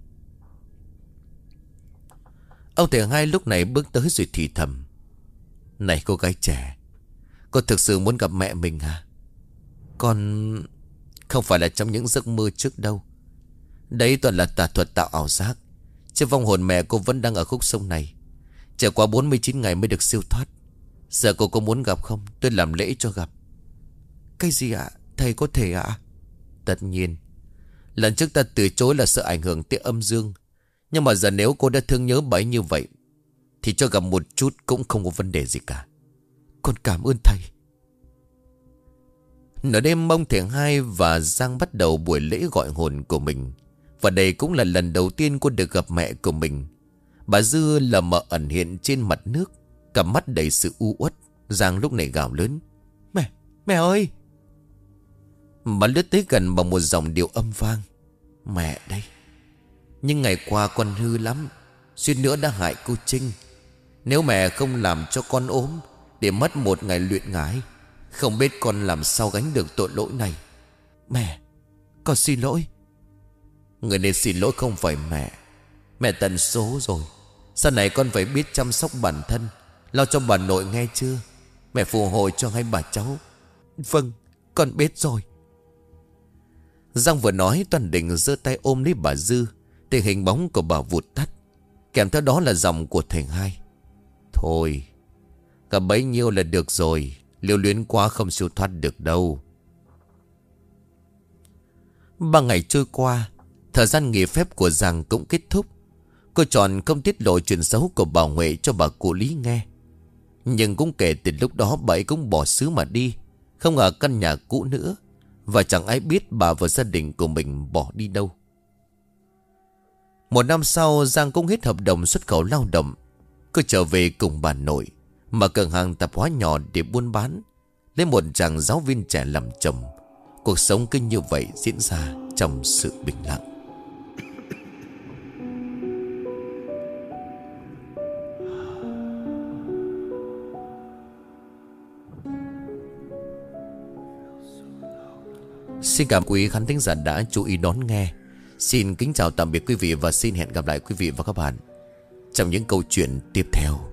Ông thầy hai lúc này bước tới rồi thì thầm. Này cô gái trẻ, cô thực sự muốn gặp mẹ mình hả? Con không phải là trong những giấc mơ trước đâu. Đấy toàn là tà thuật tạo ảo giác, chứ vong hồn mẹ cô vẫn đang ở khúc sông này. Trải qua 49 ngày mới được siêu thoát. Giờ cô có muốn gặp không? Tôi làm lễ cho gặp. Cái gì ạ? Thầy có thể ạ? Tất nhiên. Lần trước ta từ chối là sợ ảnh hưởng tới âm dương, nhưng mà giờ nếu cô đã thương nhớ bà ấy như vậy thì cho gặp một chút cũng không có vấn đề gì cả. Con cảm ơn thầy. Nửa đêm ông thầy hai và Giang bắt đầu buổi lễ gọi hồn của mình. Và đây cũng là lần đầu tiên cô được gặp mẹ của mình. Bà Dư lờ mờ ẩn hiện trên mặt nước, cặp mắt đầy sự u uất. Giang lúc này gào lớn. Mẹ ơi! Bà lướt tới gần bằng một giọng điệu âm vang. Mẹ đây. Nhưng ngày qua con hư lắm, suýt nữa đã hại cô Trinh. Nếu mẹ không làm cho con ốm để mất một ngày luyện ngải, không biết con làm sao gánh được tội lỗi này. Mẹ, con xin lỗi. Người nên xin lỗi không phải mẹ. Mẹ tận số rồi. Sau này con phải biết chăm sóc bản thân, lo cho bà nội nghe chưa? Mẹ phù hộ cho hai bà cháu. Vâng, con biết rồi. Giang vừa nói toàn định giơ tay ôm lấy bà Dư, thì hình bóng của bà vụt tắt, kèm theo đó là giọng của thầy hai. Thôi, cả bấy nhiêu là được rồi, liều luyến quá không siêu thoát được đâu. 3 ngày trôi qua, thời gian nghỉ phép của Giang cũng kết thúc. Cô chọn không tiết lộ chuyện xấu của bà Huệ cho bà cụ Lý nghe. Nhưng cũng kể từ lúc đó bà ấy cũng bỏ xứ mà đi, không ở căn nhà cũ nữa. Và chẳng ai biết bà và gia đình của mình bỏ đi đâu. 1 năm sau, Giang cũng hết hợp đồng xuất khẩu lao động. Cô trở về cùng bà nội, mở cửa hàng tạp hóa nhỏ để buôn bán, lấy một chàng giáo viên trẻ làm chồng. Cuộc sống cứ như vậy diễn ra trong sự bình lặng. Xin cảm quý khán thính giả đã chú ý đón nghe. Xin kính chào tạm biệt quý vị và xin hẹn gặp lại quý vị và các bạn trong những câu chuyện tiếp theo.